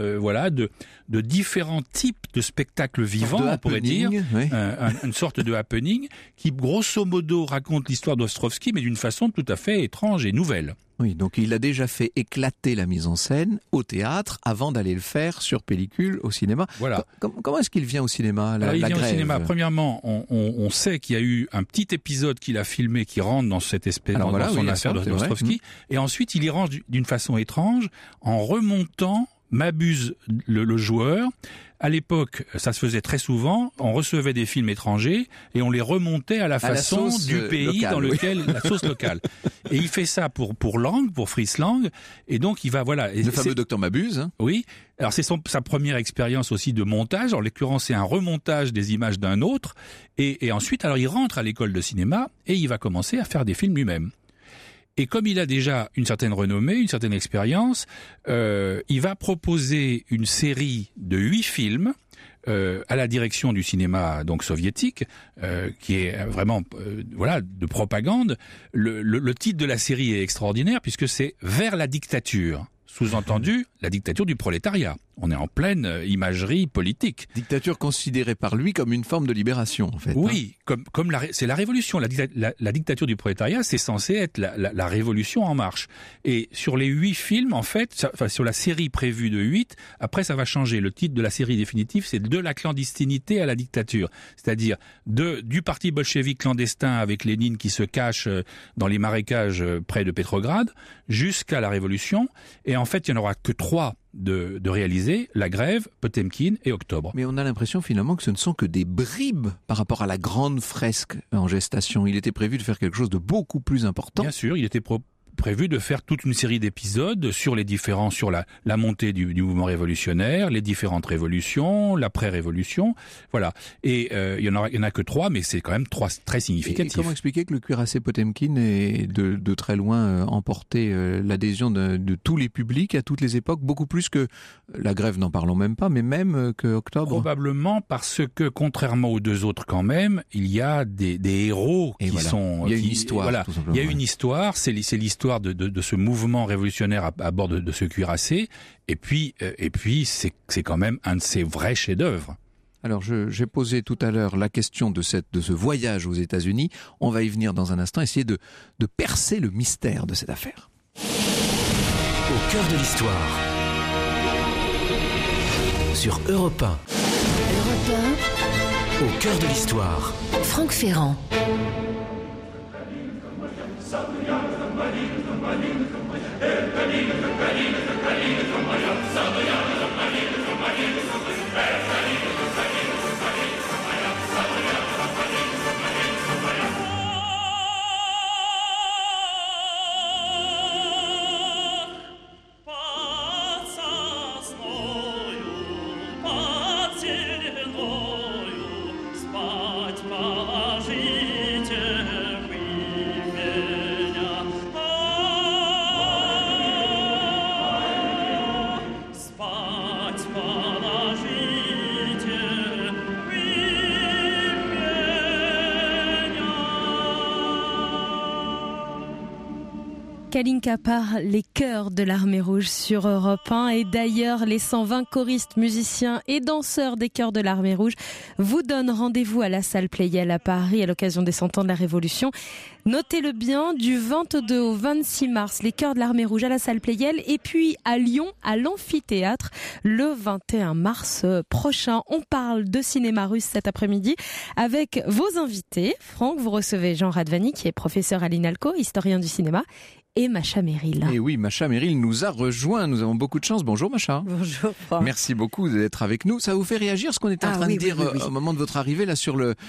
Speaker 5: de différents types de spectacles vivants, on pourrait dire, oui. Une sorte de happening qui grosso modo raconte l'histoire d'Ostrovsky, mais d'une façon tout à fait étrange et nouvelle.
Speaker 4: Oui, donc il a déjà fait éclater la mise en scène au théâtre avant d'aller le faire sur pellicule au cinéma.
Speaker 5: Voilà.
Speaker 4: Comment est-ce qu'il vient au cinéma,
Speaker 5: il vient
Speaker 4: grève?
Speaker 5: Au cinéma. Premièrement, on sait qu'il y a eu un petit épisode qu'il a filmé qui rentre dans cette espèce dans son affaire d'Ostrovsky. Et ensuite, il y rentre d'une façon étrange en remontant Mabuse le joueur. À l'époque, ça se faisait très souvent, on recevait des films étrangers et on les remontait à la façon du pays locale, dans lequel la sauce locale. Et il fait ça pour Fritz Lang, et donc il va
Speaker 4: le fameux docteur Mabuse. Hein.
Speaker 5: Oui. Alors c'est sa première expérience aussi de montage. En l'occurrence, c'est un remontage des images d'un autre, et ensuite alors il rentre à l'école de cinéma et il va commencer à faire des films lui-même. Et comme il a déjà une certaine renommée, une certaine expérience, il va proposer une série de 8 films à la direction du cinéma donc soviétique, qui est vraiment de propagande. Le titre de la série est extraordinaire puisque c'est Vers la dictature. Sous-entendu, la dictature du prolétariat. On est en pleine imagerie politique.
Speaker 4: Dictature considérée par lui comme une forme de libération, en fait.
Speaker 5: Oui, c'est la révolution. La dictature du prolétariat, c'est censé être la révolution en marche. Et sur les 8 films, en fait, sur la série prévue de 8, après ça va changer. Le titre de la série définitive, c'est De la clandestinité à la dictature. C'est-à-dire du parti bolchevique clandestin avec Lénine qui se cache dans les marécages près de Pétrograd, jusqu'à la révolution. Et en fait, il n'y en aura que 3 de réaliser, La Grève, Potemkin et Octobre.
Speaker 4: Mais on a l'impression finalement que ce ne sont que des bribes par rapport à la grande fresque en gestation. Il était prévu de faire quelque chose de beaucoup plus important.
Speaker 5: Bien sûr, il était prévu de faire toute une série d'épisodes sur la montée du mouvement révolutionnaire, les différentes révolutions, l'après-révolution, voilà. Et il y en a que 3, mais c'est quand même 3 très significatifs.
Speaker 4: Et comment expliquer que le cuirassé Potemkin ait de très loin emporté l'adhésion de tous les publics à toutes les époques, beaucoup plus que La Grève, n'en parlons même pas, mais même que Octobre?
Speaker 5: Probablement parce que, contrairement aux 2 autres quand même, il y a des héros qui sont...
Speaker 4: Il y a une histoire,
Speaker 5: voilà.
Speaker 4: Tout simplement.
Speaker 5: Il y a une histoire, c'est l'histoire de ce mouvement révolutionnaire à bord de ce cuirassé, et puis c'est quand même un de ses vrais chefs-d'œuvre.
Speaker 4: Alors, j'ai posé tout à l'heure la question de ce voyage aux États-Unis. On va y venir dans un instant, essayer de percer le mystère de cette affaire.
Speaker 1: Au cœur de l'histoire. Sur Europe 1.
Speaker 2: Europe 1.
Speaker 1: Au cœur de l'histoire.
Speaker 2: Franck Ferrand.
Speaker 3: Kalinka par les chœurs de l'Armée Rouge sur Europe 1. Et d'ailleurs, les 120 choristes, musiciens et danseurs des chœurs de l'Armée Rouge vous donnent rendez-vous à la salle Pleyel à Paris à l'occasion des 100 ans de la Révolution. Notez-le bien, du 22 au 26 mars, les chœurs de l'Armée Rouge à la salle Pleyel, et puis à Lyon, à l'amphithéâtre, le 21 mars prochain. On parle de cinéma russe cet après-midi avec vos invités. Franck, vous recevez Jean Radvani, qui est professeur à l'INALCO, historien du cinéma, et Macha Merrill.
Speaker 4: Et oui, Macha Merrill nous a rejoint. Nous avons beaucoup de chance. Bonjour Macha.
Speaker 3: Bonjour Franck.
Speaker 4: Merci beaucoup d'être avec nous. Ça vous fait réagir ce qu'on était en train de dire au moment de votre arrivée là sur le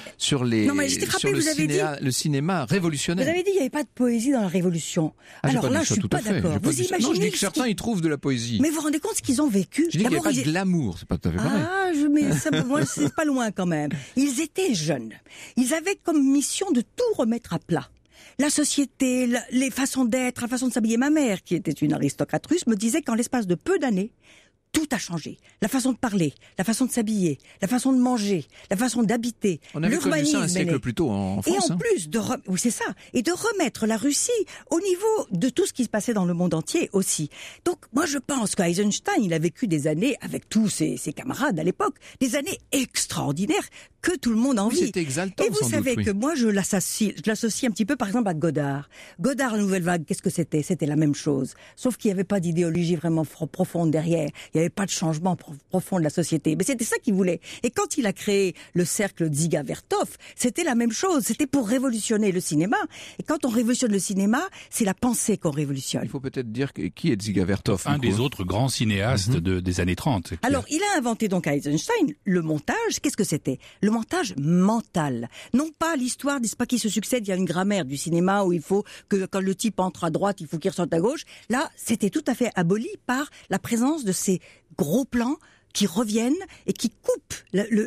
Speaker 4: cinéma révolutionnaire.
Speaker 6: Vous avez dit qu'il n'y avait pas de poésie dans la Révolution. Alors là, je suis pas d'accord. Vous imaginez?
Speaker 4: Non, je dis que certains y trouvent de la poésie.
Speaker 6: Mais vous vous rendez compte ce qu'ils ont vécu?
Speaker 4: Je dis qu'il n'y avait pas de glamour. C'est pas tout à fait pareil.
Speaker 6: Mais ça, moi, c'est pas loin quand même. Ils étaient jeunes. Ils avaient comme mission de tout remettre à plat. La société, les façons d'être, la façon de s'habiller. Ma mère, qui était une aristocrate russe, me disait qu'en l'espace de peu d'années, tout a changé. La façon de parler, la façon de s'habiller, la façon de manger, la façon d'habiter.
Speaker 4: On avait connu ça un siècle plus tôt en France.
Speaker 6: Et en plus oui, c'est ça. Et de remettre la Russie au niveau de tout ce qui se passait dans le monde entier aussi. Donc, moi, je pense qu'Eisenstein, il a vécu des années avec tous ses camarades à l'époque, des années extraordinaires que tout le monde envie.
Speaker 4: Oui, c'était exaltant.
Speaker 6: Et vous savez que moi, je l'associe un petit peu, par exemple, à Godard. Godard, la Nouvelle Vague, qu'est-ce que c'était? C'était la même chose. Sauf qu'il n'y avait pas d'idéologie vraiment profonde derrière. Il n'y avait pas de changement profond de la société. Mais c'était ça qu'il voulait. Et quand il a créé le cercle Dziga Vertov, c'était la même chose. C'était pour révolutionner le cinéma. Et quand on révolutionne le cinéma, c'est la pensée qu'on révolutionne.
Speaker 4: Il faut peut-être dire qui est Dziga Vertov.
Speaker 5: Un des autres grands cinéastes des années 30.
Speaker 6: Alors, il a inventé donc Eisenstein le montage. Qu'est-ce que c'était? Le montage mental. Non pas l'histoire, n'est-ce pas, qui se succède. Il y a une grammaire du cinéma où il faut que quand le type entre à droite, il faut qu'il ressorte à gauche. Là, c'était tout à fait aboli par la présence de ces gros plans qui reviennent et qui coupent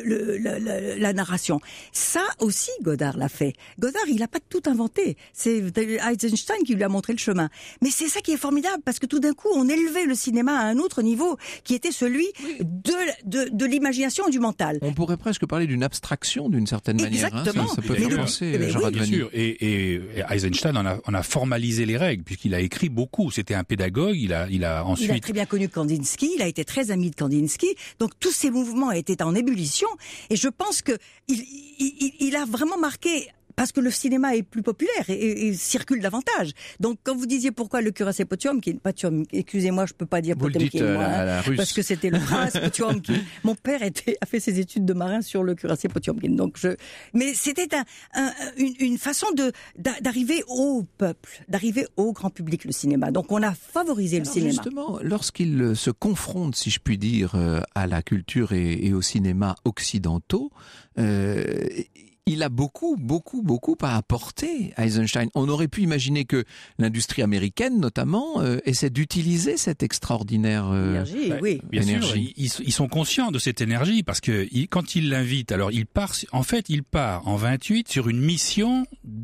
Speaker 6: la narration. Ça aussi, Godard l'a fait. Godard, il n'a pas tout inventé. C'est Eisenstein qui lui a montré le chemin. Mais c'est ça qui est formidable, parce que tout d'un coup, on élevait le cinéma à un autre niveau, qui était celui de l'imagination et du mental.
Speaker 4: On pourrait presque parler d'une abstraction, d'une certaine manière.
Speaker 6: Exactement.
Speaker 4: Ça peut faire penser,
Speaker 5: bien sûr. Et Eisenstein en a formalisé les règles, puisqu'il a écrit beaucoup. C'était un pédagogue. Il a ensuite...
Speaker 6: Il a très bien connu Kandinsky. Il a été très ami de Kandinsky. Donc tous ces mouvements étaient en ébullition. Et je pense que il a vraiment marqué... Parce que le cinéma est plus populaire et circule davantage. Donc, quand vous disiez pourquoi le cuirassé Potiomkin, excusez-moi, je peux pas dire Potiomkin,
Speaker 4: à la russe.
Speaker 6: Parce que c'était le prince Potiomkin. Mon père a fait ses études de marin sur le cuirassé Potiomkin. Donc, mais c'était une façon d'arriver au peuple, d'arriver au grand public, le cinéma. Donc, on a favorisé le cinéma.
Speaker 4: Justement, lorsqu'il se confronte, si je puis dire, à la culture et au cinéma occidentaux, il a beaucoup à apporter, Eisenstein. On aurait pu imaginer que l'industrie américaine, notamment, essaie d'utiliser cette extraordinaire
Speaker 6: énergie. Oui,
Speaker 5: bien énergie. Sûr. Ils sont conscients de cette énergie parce que quand il l'invite, alors il part en 28 sur une mission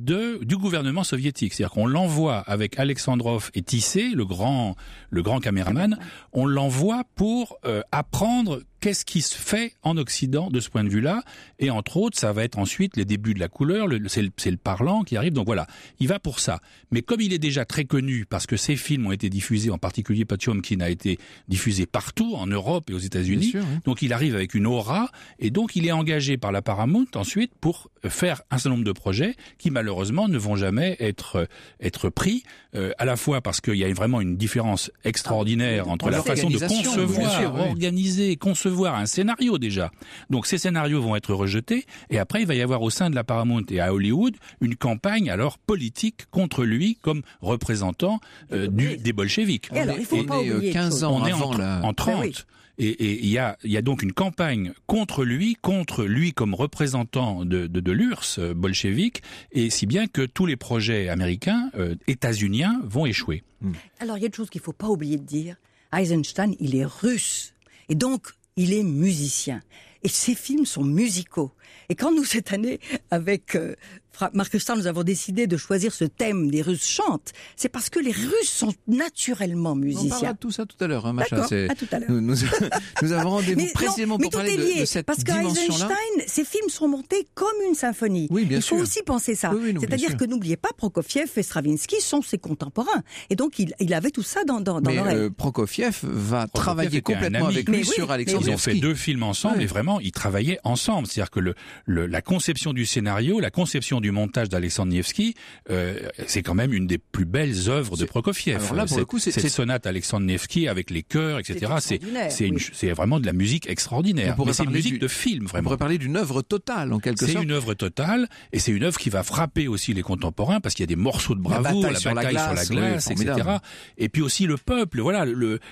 Speaker 5: du gouvernement soviétique. C'est-à-dire qu'on l'envoie avec Alexandrov et Tissé, le grand caméraman. On l'envoie pour apprendre qu'est-ce qui se fait en Occident de ce point de vue-là. Et entre autres, ça va être ensuite les débuts de la couleur, c'est le parlant qui arrive. Donc voilà, il va pour ça. Mais comme il est déjà très connu, parce que ses films ont été diffusés, en particulier Potiomkin a été diffusé partout, en Europe et aux États-Unis, sûr, oui. Donc il arrive avec une aura, et donc il est engagé par la Paramount ensuite pour faire un certain nombre de projets qui malheureusement ne vont jamais être pris, à la fois parce qu'il y a vraiment une différence extraordinaire entre la façon de concevoir, organiser, concevoir un scénario déjà. Donc ces scénarios vont être rejetés et après il va y avoir au sein de la Paramount et à Hollywood une campagne alors politique contre lui comme représentant des bolcheviks.
Speaker 6: Et alors, il faut pas oublier
Speaker 4: 15 ans avant
Speaker 5: en 30. Oui. Et il y a donc une campagne contre lui comme représentant de l'URSS bolchevique, et si bien que tous les projets américains, états-uniens, vont échouer.
Speaker 6: Alors il y a une chose qu'il faut pas oublier de dire. Eisenstein, il est russe. Et donc, il est musicien. Et ses films sont musicaux. Et quand nous, cette année, avec Marc Rustin, nous avons décidé de choisir ce thème des Russes chantent, c'est parce que les Russes sont naturellement musiciens. On
Speaker 4: parlera de tout ça tout à l'heure, hein, Macha.
Speaker 6: D'accord, à tout à l'heure.
Speaker 4: Nous avons rendez-vous précisément pour parler de cette dimension-là.
Speaker 6: Parce qu'Eisenstein, ses films sont montés comme une symphonie.
Speaker 4: Oui, bien sûr.
Speaker 6: Il faut aussi penser ça.
Speaker 4: Oui,
Speaker 6: c'est-à-dire que n'oubliez pas, Prokofiev et Stravinsky sont ses contemporains. Et donc, il avait tout ça dans l'oreille.
Speaker 4: Mais Prokofiev va travailler complètement avec lui sur Alexandre Nevsky.
Speaker 5: Ils ont fait 2 films ensemble, et vraiment, ils travaillaient ensemble. C'est-à-dire que la conception du scénario, la conception du montage d'Alexandre Nevsky, c'est quand même une des plus belles œuvres de Prokofiev.
Speaker 4: Alors là, pour le coup,
Speaker 5: cette sonate Alexandre Nevsky avec les chœurs, etc. C'est vraiment de la musique extraordinaire. Mais c'est une musique de film, vraiment.
Speaker 4: On pourrait parler d'une œuvre totale, en quelque sorte.
Speaker 5: C'est une œuvre totale, et c'est une œuvre qui va frapper aussi les contemporains, parce qu'il y a des morceaux de bravoure, la bataille sur la glace, etc. Et puis aussi le peuple, voilà,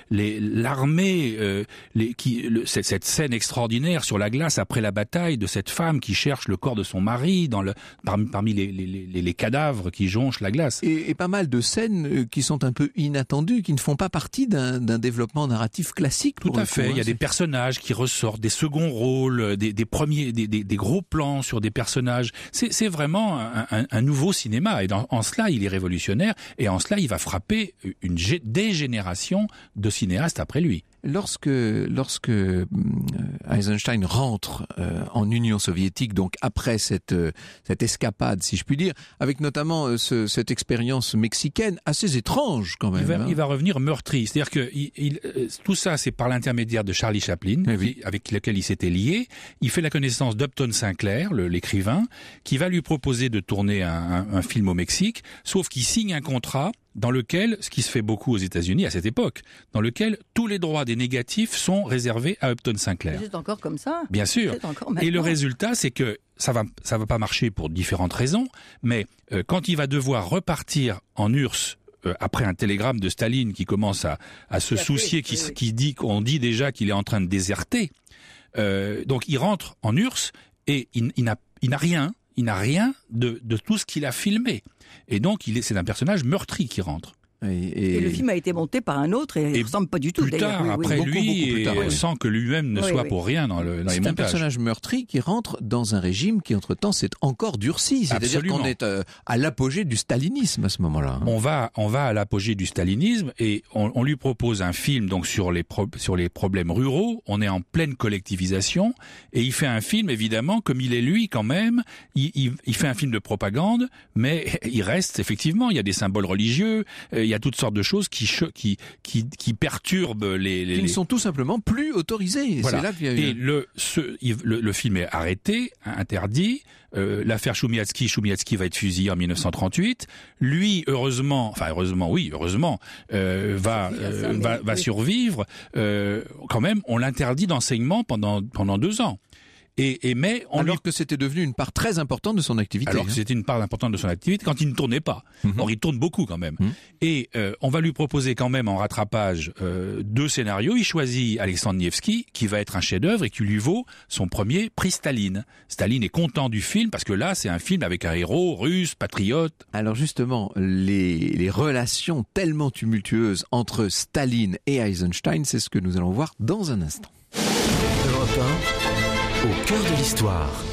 Speaker 5: l'armée, cette scène extraordinaire sur la glace après la bataille de cette femme qui cherche le corps de son mari parmi les cadavres qui jonchent la glace.
Speaker 4: Et pas mal de scènes qui sont un peu inattendues, qui ne font pas partie d'un développement narratif classique.
Speaker 5: Tout à fait. Il y a des personnages qui ressortent, des seconds rôles, des premiers, des gros plans sur des personnages. C'est vraiment un nouveau cinéma. Et en cela, il est révolutionnaire. Et en cela, il va frapper des générations de cinéastes après lui.
Speaker 4: Lorsque Eisenstein rentre en Union soviétique, donc après cette escapade, si je puis dire, avec notamment cette expérience mexicaine assez étrange quand même.
Speaker 5: Il va revenir meurtri, c'est-à-dire que tout ça, c'est par l'intermédiaire de Charlie Chaplin, avec lequel il s'était lié. Il fait la connaissance d'Upton Sinclair, l'écrivain, qui va lui proposer de tourner un film au Mexique, sauf qu'il signe un contrat dans lequel, ce qui se fait beaucoup aux États-Unis à cette époque, dans lequel tous les droits des négatifs sont réservés à Upton Sinclair.
Speaker 6: C'est encore comme ça.
Speaker 5: Bien sûr. Et le résultat, c'est que ça va pas marcher pour différentes raisons, mais quand il va devoir repartir en URSS après un télégramme de Staline qui commence à se soucier, qu'on dit déjà qu'il est en train de déserter, donc il rentre en URSS et il n'a rien de tout ce qu'il a filmé. Et donc, c'est un personnage meurtri qui rentre.
Speaker 6: Et le film a été monté par un autre et il ne ressemble pas du tout.
Speaker 5: Plus tard, après lui, sans que lui-même ne soit pour rien dans les montages.
Speaker 4: C'est un personnage meurtri qui rentre dans un régime qui, entre-temps, s'est encore durci. C'est-à-dire qu'on est à l'apogée du stalinisme à ce moment-là.
Speaker 5: On va à l'apogée du stalinisme et on lui propose un film donc sur les problèmes ruraux. On est en pleine collectivisation et il fait un film, évidemment, comme il est lui quand même. Il fait un film de propagande, mais il reste, effectivement, il y a des symboles religieux, il y a toutes sortes de choses qui perturbent les...
Speaker 4: Qui ne sont tout simplement plus autorisés.
Speaker 5: Voilà.
Speaker 4: C'est là qu'il y a eu...
Speaker 5: Et le film est arrêté, interdit. L'affaire Choumiatsky va être fusillé en 1938. Lui, heureusement, va survivre. Quand même, on l'interdit d'enseignement pendant 2 ans.
Speaker 4: Alors que c'était devenu une part très importante de son activité.
Speaker 5: Alors que c'était une part importante de son activité quand il ne tournait pas. Or, il tourne beaucoup quand même. Et on va lui proposer quand même en rattrapage 2 scénarios. Il choisit Alexandre Nevsky, qui va être un chef-d'œuvre et qui lui vaut son premier prix Staline. Staline est content du film parce que là, c'est un film avec un héros russe, patriote.
Speaker 4: Alors justement, les relations tellement tumultueuses entre Staline et Eisenstein, c'est ce que nous allons voir dans un instant.
Speaker 1: Europe 1, au cœur de l'histoire.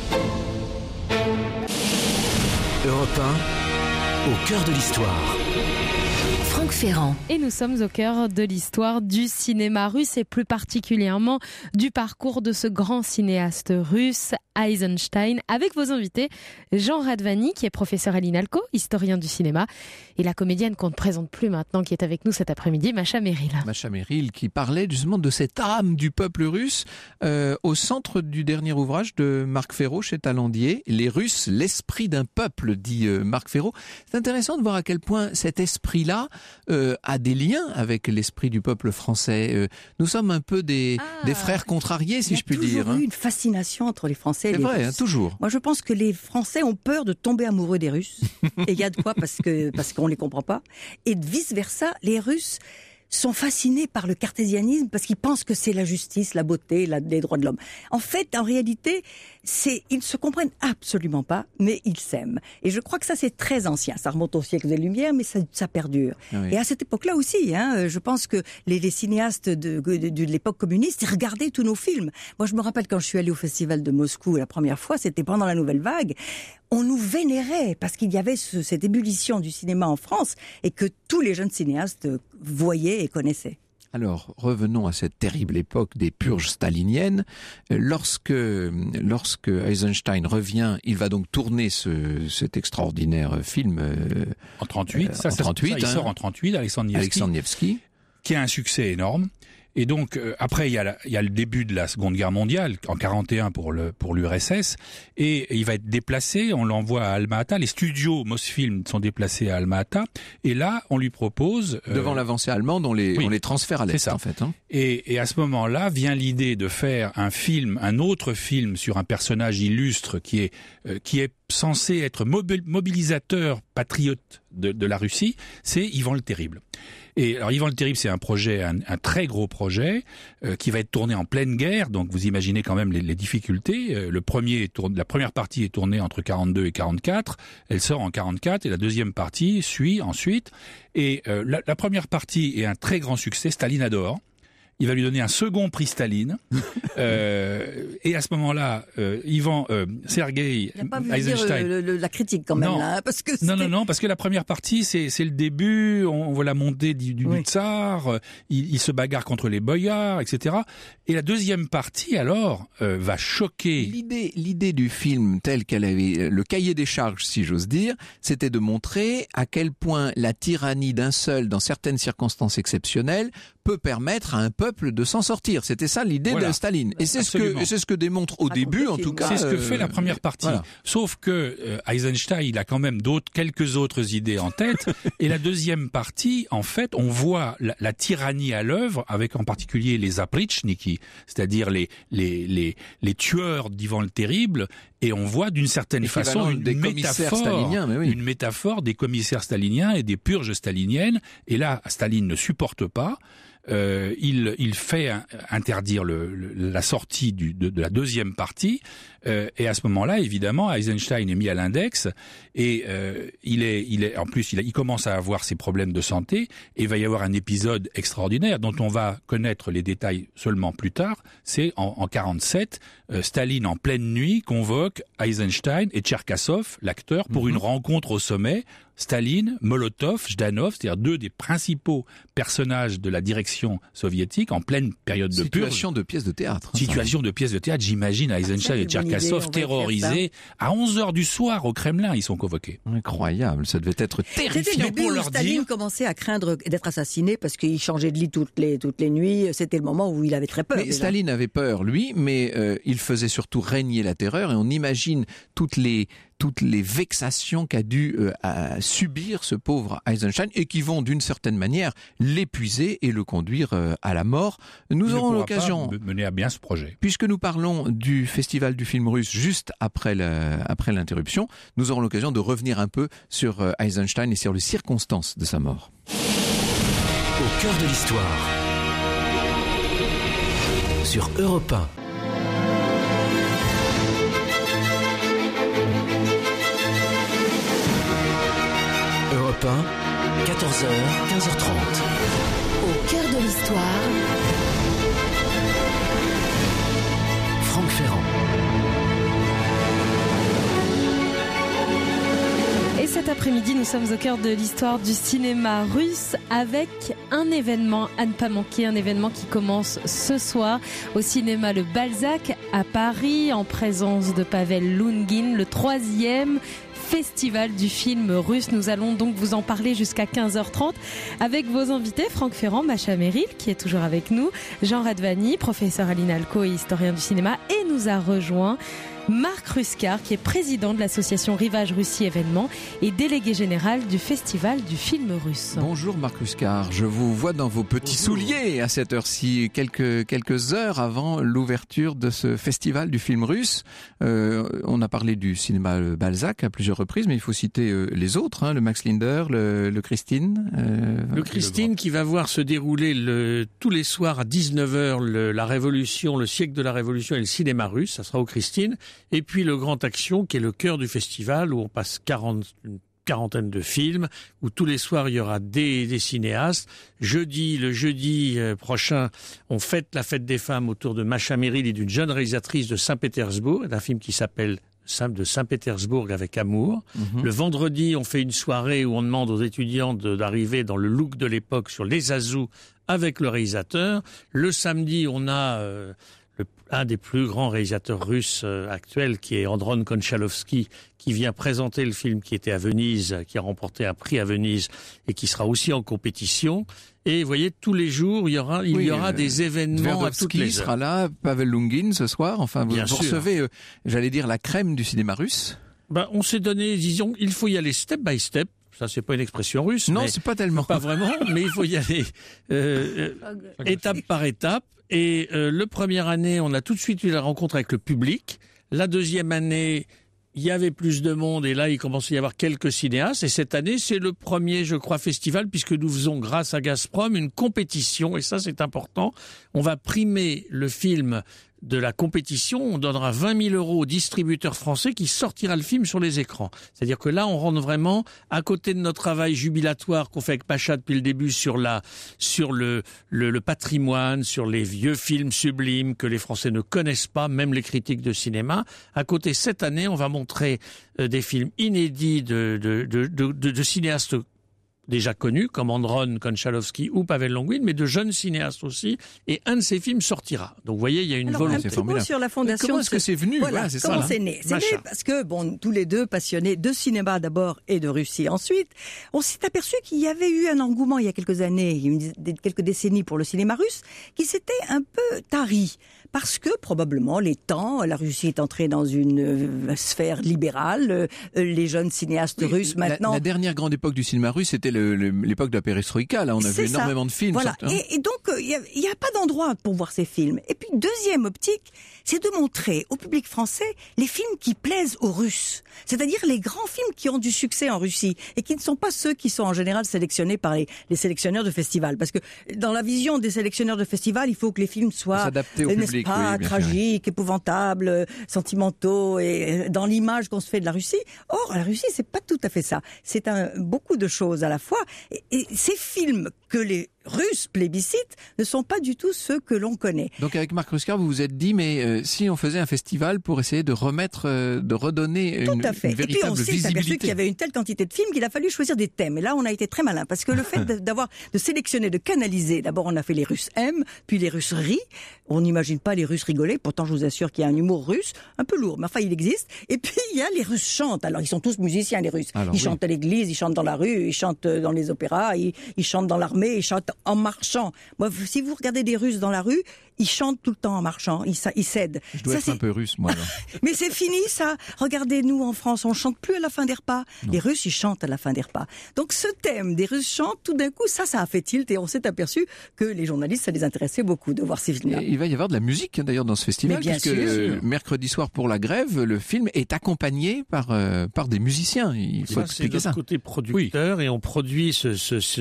Speaker 1: Europe 1, au cœur de l'histoire.
Speaker 2: Franck Ferrand.
Speaker 3: Et nous sommes au cœur de l'histoire du cinéma russe et plus particulièrement du parcours de ce grand cinéaste russe, Eisenstein, avec vos invités, Jean Radvani, qui est professeur à l'INALCO, historien du cinéma, et la comédienne qu'on ne présente plus maintenant, qui est avec nous cet après-midi, Masha Merrill.
Speaker 4: Masha Merrill, qui parlait justement de cette âme du peuple russe au centre du dernier ouvrage de Marc Ferro chez Talandier, Les Russes, l'esprit d'un peuple, dit Marc Ferro. C'est intéressant de voir à quel point cet esprit-là a des liens avec l'esprit du peuple français. Nous sommes un peu des frères contrariés, si je puis dire.
Speaker 6: Il y a toujours eu une fascination entre les Français et les Russes.
Speaker 4: C'est vrai, toujours.
Speaker 6: Moi, je pense que les Français ont peur de tomber amoureux des Russes. Et il y a de quoi parce qu'on les comprend pas. Et vice-versa, les Russes sont fascinés par le cartésianisme parce qu'ils pensent que c'est la justice, la beauté, les droits de l'homme. En fait, en réalité, ils ne se comprennent absolument pas, mais ils s'aiment. Et je crois que ça, c'est très ancien. Ça remonte au siècle des Lumières, mais ça perdure. Oui. Et à cette époque-là aussi, je pense que les cinéastes de l'époque communiste, ils regardaient tous nos films. Moi, je me rappelle quand je suis allée au festival de Moscou la première fois, c'était pendant la Nouvelle Vague. On nous vénérait parce qu'il y avait cette ébullition du cinéma en France et que tous les jeunes cinéastes voyaient et connaissaient.
Speaker 4: Alors, revenons à cette terrible époque des purges staliniennes. Lorsque Eisenstein revient, il va donc tourner cet extraordinaire film
Speaker 5: en 38. Il sort en 38, Alexandre Nevsky, qui a un succès énorme. Et donc après il y a le début de la Seconde Guerre mondiale en 41 pour l'URSS et il va être déplacé, on l'envoie à Alma-Ata, les studios Mosfilm sont déplacés à Alma-Ata et là on lui propose
Speaker 4: devant l'avancée allemande on les transfère à l'est en fait.
Speaker 5: Et à ce moment-là vient l'idée de faire un autre film sur un personnage illustre qui est censé être mobilisateur patriote de la Russie, c'est Ivan le Terrible. Et alors Ivan le Terrible, c'est un très gros projet qui va être tourné en pleine guerre, donc vous imaginez quand même les difficultés. La première partie est tournée entre 42 et 44, elle sort en 44 et la deuxième partie suit ensuite. Et la première partie est un très grand succès, Staline adore. Il va lui donner un second prix Staline. Et à ce moment-là, Sergueï Eisenstein...
Speaker 6: la critique quand même, là, parce que
Speaker 5: non, parce que la première partie, c'est le début, on voit la montée du tsar, il se bagarre contre les boyards, etc. Et la deuxième partie, alors, va choquer...
Speaker 4: L'idée du film, tel qu'elle avait, le cahier des charges, si j'ose dire, c'était de montrer à quel point la tyrannie d'un seul, dans certaines circonstances exceptionnelles, peut permettre à un peuple de s'en sortir. C'était ça l'idée de Staline. Et c'est ce que démontre au début, en tout cas.
Speaker 5: C'est ce que fait la première partie. Voilà. Sauf que Eisenstein, il a quand même quelques autres idées en tête. Et la deuxième partie, en fait, on voit la tyrannie à l'œuvre, avec en particulier les Zaprichniki, c'est-à-dire les tueurs d'Ivan le Terrible. Et on voit d'une certaine façon une métaphore des commissaires staliniens et des purges staliniennes. Et là, Staline ne supporte pas. il fait interdire la sortie de la deuxième partie, et à ce moment-là, évidemment, Eisenstein est mis à l'index, et il commence à avoir ses problèmes de santé, et il va y avoir un épisode extraordinaire dont on va connaître les détails seulement plus tard. C'est en 47, Staline en pleine nuit convoque Eisenstein et Tcherkassov, l'acteur, pour une rencontre au sommet. Staline, Molotov, Zhdanov, c'est-à-dire deux des principaux personnages de la direction soviétique en pleine période de purge.
Speaker 4: Situation de pièce de théâtre.
Speaker 5: Situation de pièce de théâtre, j'imagine Eisenstein et Tcherkassov terrorisés. À 11h du soir au Kremlin, ils sont convoqués.
Speaker 4: Incroyable, ça devait être terrifiant
Speaker 6: pour leur dire. Staline commençait à craindre d'être assassiné parce qu'il changeait de lit toutes les nuits. C'était le moment où il avait très peur.
Speaker 4: Mais Staline avait peur, lui, mais il faisait surtout régner la terreur, et on imagine toutes les vexations qu'a dû subir ce pauvre Eisenstein, et qui vont d'une certaine manière l'épuiser et le conduire à la mort. Nous aurons l'occasion,
Speaker 5: mener à bien ce projet.
Speaker 4: Puisque nous parlons du festival du film russe juste après l'interruption, nous aurons l'occasion de revenir un peu sur Eisenstein et sur les circonstances de sa mort.
Speaker 1: Au cœur de l'histoire, sur Europe 1. Europe 1, 14h, 15h30.
Speaker 2: Au cœur de l'histoire,
Speaker 1: Franck Ferrand.
Speaker 3: Et cet après-midi, nous sommes au cœur de l'histoire du cinéma russe avec un événement à ne pas manquer, un événement qui commence ce soir au cinéma Le Balzac à Paris en présence de Pavel Lounguine, le 3e festival du film russe. Nous allons donc vous en parler jusqu'à 15h30 avec vos invités, Franck Ferrand, Macha Merrill, qui est toujours avec nous, Jean Radvani, professeur à l'INALCO et historien du cinéma, et nous a rejoint Marc Ruskar, qui est président de l'association Rivage Russie Événements et délégué général du Festival du film russe.
Speaker 4: Bonjour Marc Ruskar, je vous vois dans vos petits souliers à cette heure-ci, quelques heures avant l'ouverture de ce Festival du film russe. On a parlé du cinéma Balzac à plusieurs reprises, mais il faut citer les autres, le Max Linder, le Christine.
Speaker 7: Le Christine qui va voir se dérouler tous les soirs à 19h la Révolution, le siècle de la Révolution et le cinéma russe, ça sera au Christine. Et puis le Grand Action qui est le cœur du festival où on passe une quarantaine de films, où tous les soirs il y aura des cinéastes. Le jeudi prochain, on fête la fête des femmes autour de Macha Merrill et d'une jeune réalisatrice de Saint-Pétersbourg, d'un film qui s'appelle de Saint-Pétersbourg avec amour. Le vendredi, on fait une soirée où on demande aux étudiants d'arriver dans le look de l'époque sur les Azous avec le réalisateur. Le samedi, on a un des plus grands réalisateurs russes actuels, qui est Andron Konchalovsky, qui vient présenter le film qui était à Venise, qui a remporté un prix à Venise et qui sera aussi en compétition. Et vous voyez, tous les jours, il y aura des événements à toutes les heures.
Speaker 4: Sera là, Pavel Lounguine ce soir. Enfin, vous recevez, j'allais dire, la crème du cinéma russe.
Speaker 7: On s'est donné, disons, il faut y aller step by step. Ça, c'est pas une expression russe.
Speaker 4: Non, c'est pas tellement.
Speaker 7: Pas vraiment, mais il faut y aller étape par étape. Et la première année, on a tout de suite eu la rencontre avec le public. La deuxième année, il y avait plus de monde et là, il commençait à y avoir quelques cinéastes. Et cette année, c'est le premier, je crois, festival, puisque nous faisons, grâce à Gazprom, une compétition. Et ça, c'est important. On va primer le film de la compétition, on donnera 20 000 € au distributeur français qui sortira le film sur les écrans. C'est-à-dire que là, on rentre vraiment à côté de notre travail jubilatoire qu'on fait avec Pacha depuis le début sur le patrimoine, sur les vieux films sublimes que les Français ne connaissent pas, même les critiques de cinéma. À côté, cette année, on va montrer des films inédits de cinéastes déjà connus, comme Andron Konchalovsky ou Pavel Lounguine, mais de jeunes cinéastes aussi, et un de ces films sortira. Donc vous voyez, il y a une volonté.
Speaker 6: Un petit mot sur la fondation.
Speaker 4: Comment est-ce que c'est venu?
Speaker 6: Voilà,
Speaker 4: c'est
Speaker 6: comment
Speaker 4: ça,
Speaker 6: c'est né? C'est né parce que, tous les deux passionnés de cinéma d'abord et de Russie ensuite, on s'est aperçu qu'il y avait eu un engouement il y a quelques années, quelques décennies pour le cinéma russe, qui s'était un peu tari. parce que probablement la Russie est entrée dans une sphère libérale, les jeunes cinéastes russes maintenant...
Speaker 4: La dernière grande époque du cinéma russe, c'était l'époque de la perestroïka, là on a vu énormément de films.
Speaker 6: Voilà, et donc il n'y a pas d'endroit pour voir ces films. Et puis deuxième optique, c'est de montrer au public français les films qui plaisent aux Russes, c'est-à-dire les grands films qui ont du succès en Russie et qui ne sont pas ceux qui sont en général sélectionnés par les sélectionneurs de festivals, parce que dans la vision des sélectionneurs de festivals, il faut que les films soient n'est-ce pas, tragiques, épouvantables, sentimentaux et dans l'image qu'on se fait de la Russie. Or, la Russie, c'est pas tout à fait ça. C'est beaucoup de choses à la fois. Et ces films que les Russes plébiscitent ne sont pas du tout ceux que l'on connaît.
Speaker 4: Donc avec Marc Ruskar, vous vous êtes dit, mais si on faisait un festival pour essayer de redonner une véritable visibilité.
Speaker 6: Et puis on s'est aperçu qu'il y avait une telle quantité de films qu'il a fallu choisir des thèmes. Et là, on a été très malin, parce que le fait de sélectionner, de canaliser, d'abord on a fait les Russes aiment, puis les Russes rient. On n'imagine pas les Russes rigoler, pourtant je vous assure qu'il y a un humour russe, un peu lourd, mais enfin il existe. Et puis il y a les Russes chantent. Alors ils sont tous musiciens, les Russes. Ils chantent à l'église, ils chantent dans la rue, ils chantent dans les opéras, ils chantent dans l'armée, ils chantent en marchant. Moi, si vous regardez des Russes dans la rue, ils chantent tout le temps en marchant, ils cèdent.
Speaker 4: Je dois être un peu russe, moi.
Speaker 6: Mais c'est fini, ça. Regardez, nous, en France, on chante plus à la fin des repas. Non. Les Russes, ils chantent à la fin des repas. Donc, ce thème des Russes chantent, tout d'un coup, ça a fait tilt et on s'est aperçu que les journalistes, ça les intéressait beaucoup de voir ces films-là.
Speaker 4: Il va y avoir de la musique, d'ailleurs, dans ce festival, puisque mercredi soir pour la grève, le film est accompagné par des musiciens. Il faut expliquer ça.
Speaker 7: C'est notre côté producteur et on produit ce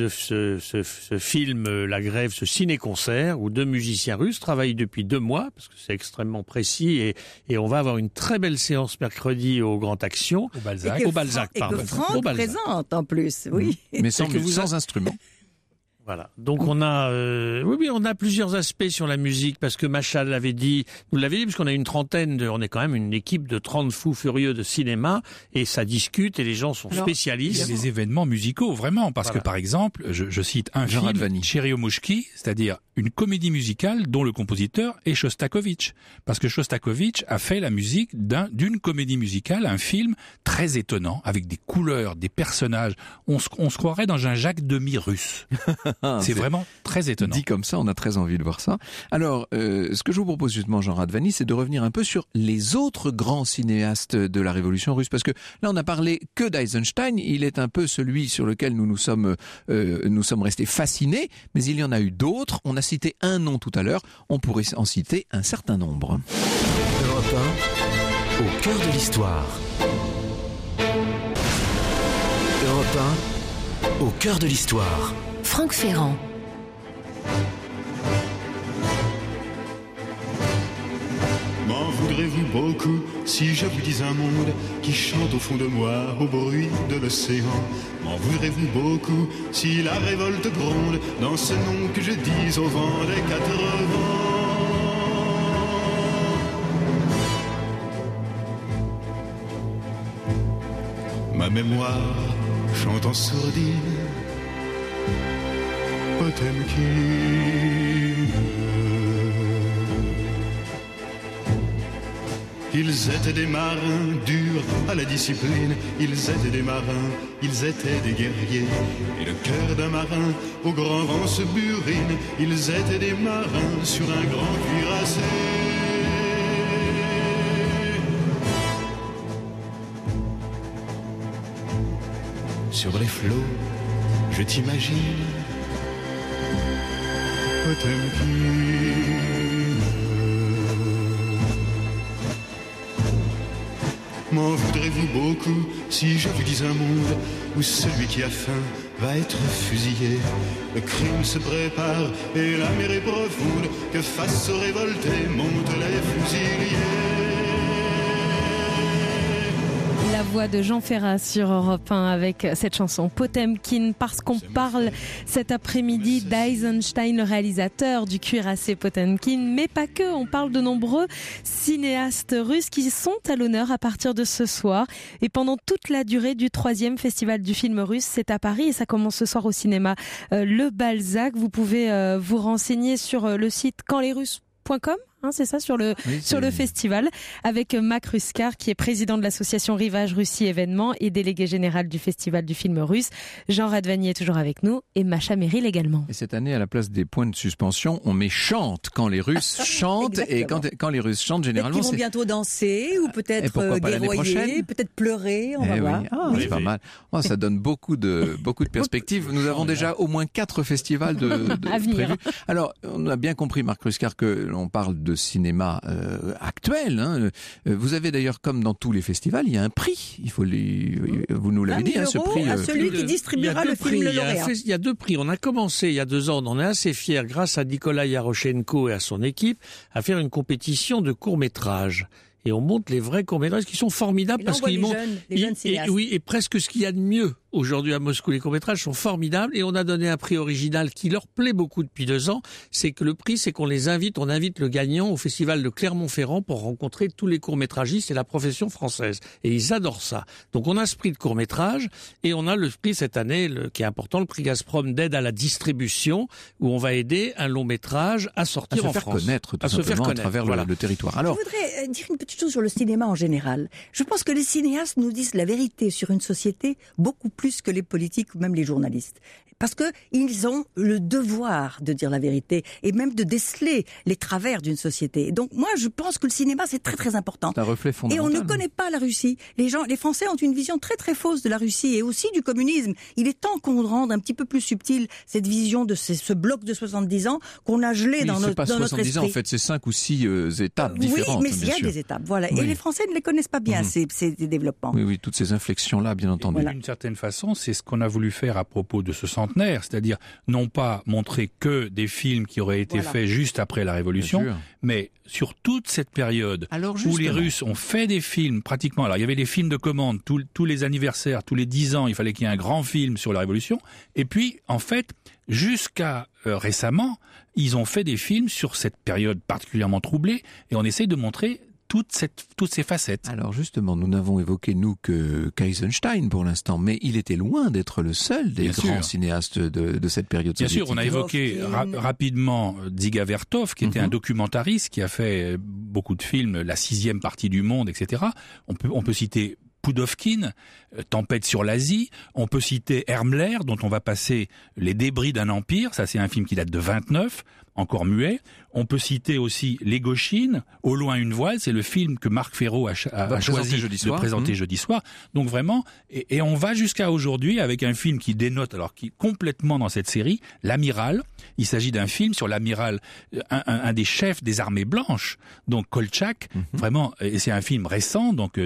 Speaker 7: film, La Grève, ce ciné-concert où 2 musiciens russes travaillent depuis 2 mois, parce que c'est extrêmement précis, et on va avoir une très belle séance mercredi au Grand Action.
Speaker 5: Au Balzac.
Speaker 6: Et que Franck présente en plus, oui.
Speaker 4: Mais sans instrument.
Speaker 7: Voilà. Donc on a, on a plusieurs aspects sur la musique, parce que Machal l'avait dit, vous l'avez dit, parce qu'on a une trentaine on est quand même une équipe de 30 fous furieux de cinéma, et ça discute, et les gens sont spécialistes.
Speaker 5: Il y a des événements musicaux, vraiment, parce que par exemple, je cite un film, Tcheriomushki, c'est-à-dire une comédie musicale dont le compositeur est Shostakovich. Parce que Shostakovich a fait la musique d'une comédie musicale, un film très étonnant, avec des couleurs, des personnages. On se croirait dans un Jacques Demy russe. C'est vraiment très étonnant.
Speaker 4: Dit comme ça, on a très envie de voir ça. Alors, ce que je vous propose justement, Jean Radvani, c'est de revenir un peu sur les autres grands cinéastes de la Révolution russe. Parce que là, on n'a parlé que d'Eisenstein. Il est un peu celui sur lequel nous sommes restés fascinés. Mais il y en a eu d'autres. On a cité un nom tout à l'heure. On pourrait en citer un certain nombre.
Speaker 1: Europe 1, au cœur de l'histoire. Europe 1, au cœur de l'histoire.
Speaker 2: Franck Ferrand.
Speaker 8: M'en voudrez-vous beaucoup si je vous dis un monde qui chante au fond de moi au bruit de l'océan? M'en voudrez-vous beaucoup si la révolte gronde dans ce nom que je dis au vent des 4 vents? Ma mémoire chante en sourdine Potemkin. Ils étaient des marins durs à la discipline, ils étaient des marins, ils étaient des guerriers. Et le cœur d'un marin au grand vent se burine, ils étaient des marins sur un grand cuirassé. Sur les flots, je t'imagine, Potemkin. M'en voudrez-vous beaucoup si je vous dis un monde où celui qui a faim va être fusillé? Le crime se prépare et la mer est profonde, que face aux révoltés montent les fusiliers.
Speaker 3: La voix de Jean Ferrat sur Europe 1 avec cette chanson Potemkin, parce qu'on parle cet après-midi d'Eisenstein, le réalisateur du cuirassé Potemkin, mais pas que, on parle de nombreux cinéastes russes qui sont à l'honneur à partir de ce soir et pendant toute la durée du 3e festival du film russe. C'est à Paris et ça commence ce soir au cinéma Le Balzac. Vous pouvez vous renseigner sur le site quandlesrusses.com. c'est ça, sur le festival, avec Mac Ruskar, qui est président de l'association Rivage Russie Événements et délégué général du festival du film russe. Jean Radvani est toujours avec nous et Macha Merrill également.
Speaker 4: Et cette année, à la place des points de suspension, on met chante quand les Russes chantent. Et quand les Russes chantent, généralement,
Speaker 6: peut-être qu'ils vont bientôt danser ou peut-être guerroyer, peut-être pleurer. On va voir.
Speaker 4: C'est pas mal. Ça donne beaucoup de perspectives. Nous avons déjà au moins 4 festivals prévus. Alors, on a bien compris, Marc Ruskar, que l'on parle de cinéma actuel. Vous avez d'ailleurs, comme dans tous les festivals, il y a un prix. Vous nous l'avez dit, ce prix.
Speaker 6: À celui qui distribuera le film lauréat.
Speaker 7: Il y a 2 prix. On a commencé il y a 2 ans. On est assez fiers, grâce à Nicolas Yaroshenko et à son équipe, à faire une compétition de courts-métrages. Et on monte les vrais courts-métrages qui sont formidables parce qu'ils montrent
Speaker 6: les jeunes cinéastes.
Speaker 7: Et presque ce qu'il y a de mieux aujourd'hui à Moscou. Les courts-métrages sont formidables et on a donné un prix original qui leur plaît beaucoup depuis 2 ans. C'est que le prix, c'est qu'on les invite, on invite le gagnant au festival de Clermont-Ferrand pour rencontrer tous les courts-métragistes et la profession française. Et ils adorent ça. Donc on a ce prix de court-métrage et on a le prix cette année, qui est important, le prix Gazprom d'aide à la distribution, où on va aider un long-métrage à sortir en France.
Speaker 4: À se faire connaître, à travers le territoire. Alors,
Speaker 6: je voudrais dire une petite chose sur le cinéma en général. Je pense que les cinéastes nous disent la vérité sur une société beaucoup plus que les politiques ou même les journalistes. Parce que ils ont le devoir de dire la vérité et même de déceler les travers d'une société. Donc moi, je pense que le cinéma, c'est très très important.
Speaker 4: C'est un reflet fondamental.
Speaker 6: Et on ne connaît pas la Russie. Les Français ont une vision très très fausse de la Russie et aussi du communisme. Il est temps qu'on rende un petit peu plus subtil cette vision de ce bloc de 70 ans qu'on a gelé dans notre esprit.
Speaker 4: C'est pas 70 ans, en fait, c'est 5 ou 6 étapes différentes.
Speaker 6: Oui, mais il y a des étapes, voilà. Oui. Et les Français ne les connaissent pas bien, ces développements.
Speaker 4: Oui, toutes ces inflexions-là, bien entendu.
Speaker 5: Voilà. D'une certaine façon, c'est ce qu'on a voulu faire à propos de ce centenaire, c'est-à-dire non pas montrer que des films qui auraient été faits juste après la Révolution, mais sur toute cette période où les Russes ont fait des films pratiquement. Alors il y avait les films de commande, tous les anniversaires, tous les 10 ans, il fallait qu'il y ait un grand film sur la Révolution. Et puis, en fait, jusqu'à récemment, ils ont fait des films sur cette période particulièrement troublée, et on essaye de montrer toutes ces facettes.
Speaker 4: Alors justement, nous n'avons évoqué, nous, qu'Eisenstein pour l'instant, mais il était loin d'être le seul des grands cinéastes de cette période soviétique.
Speaker 5: Bien sûr, on a évoqué rapidement Dziga Vertov, qui était un documentariste, qui a fait beaucoup de films, La 6e partie du monde, etc. On peut citer Poudovkine, Tempête sur l'Asie. On peut citer Ermler, dont on va passer Les débris d'un empire. Ça, c'est un film qui date de 29, encore muet. On peut citer aussi Les Gauchines, Au loin une voile. C'est le film que Marc Ferraud a choisi de présenter jeudi soir. Donc vraiment, et on va jusqu'à aujourd'hui avec un film qui dénote, alors qui est complètement dans cette série, L'Amiral. Il s'agit d'un film sur l'amiral, un des chefs des armées blanches, donc Kolchak. Vraiment, et c'est un film récent, donc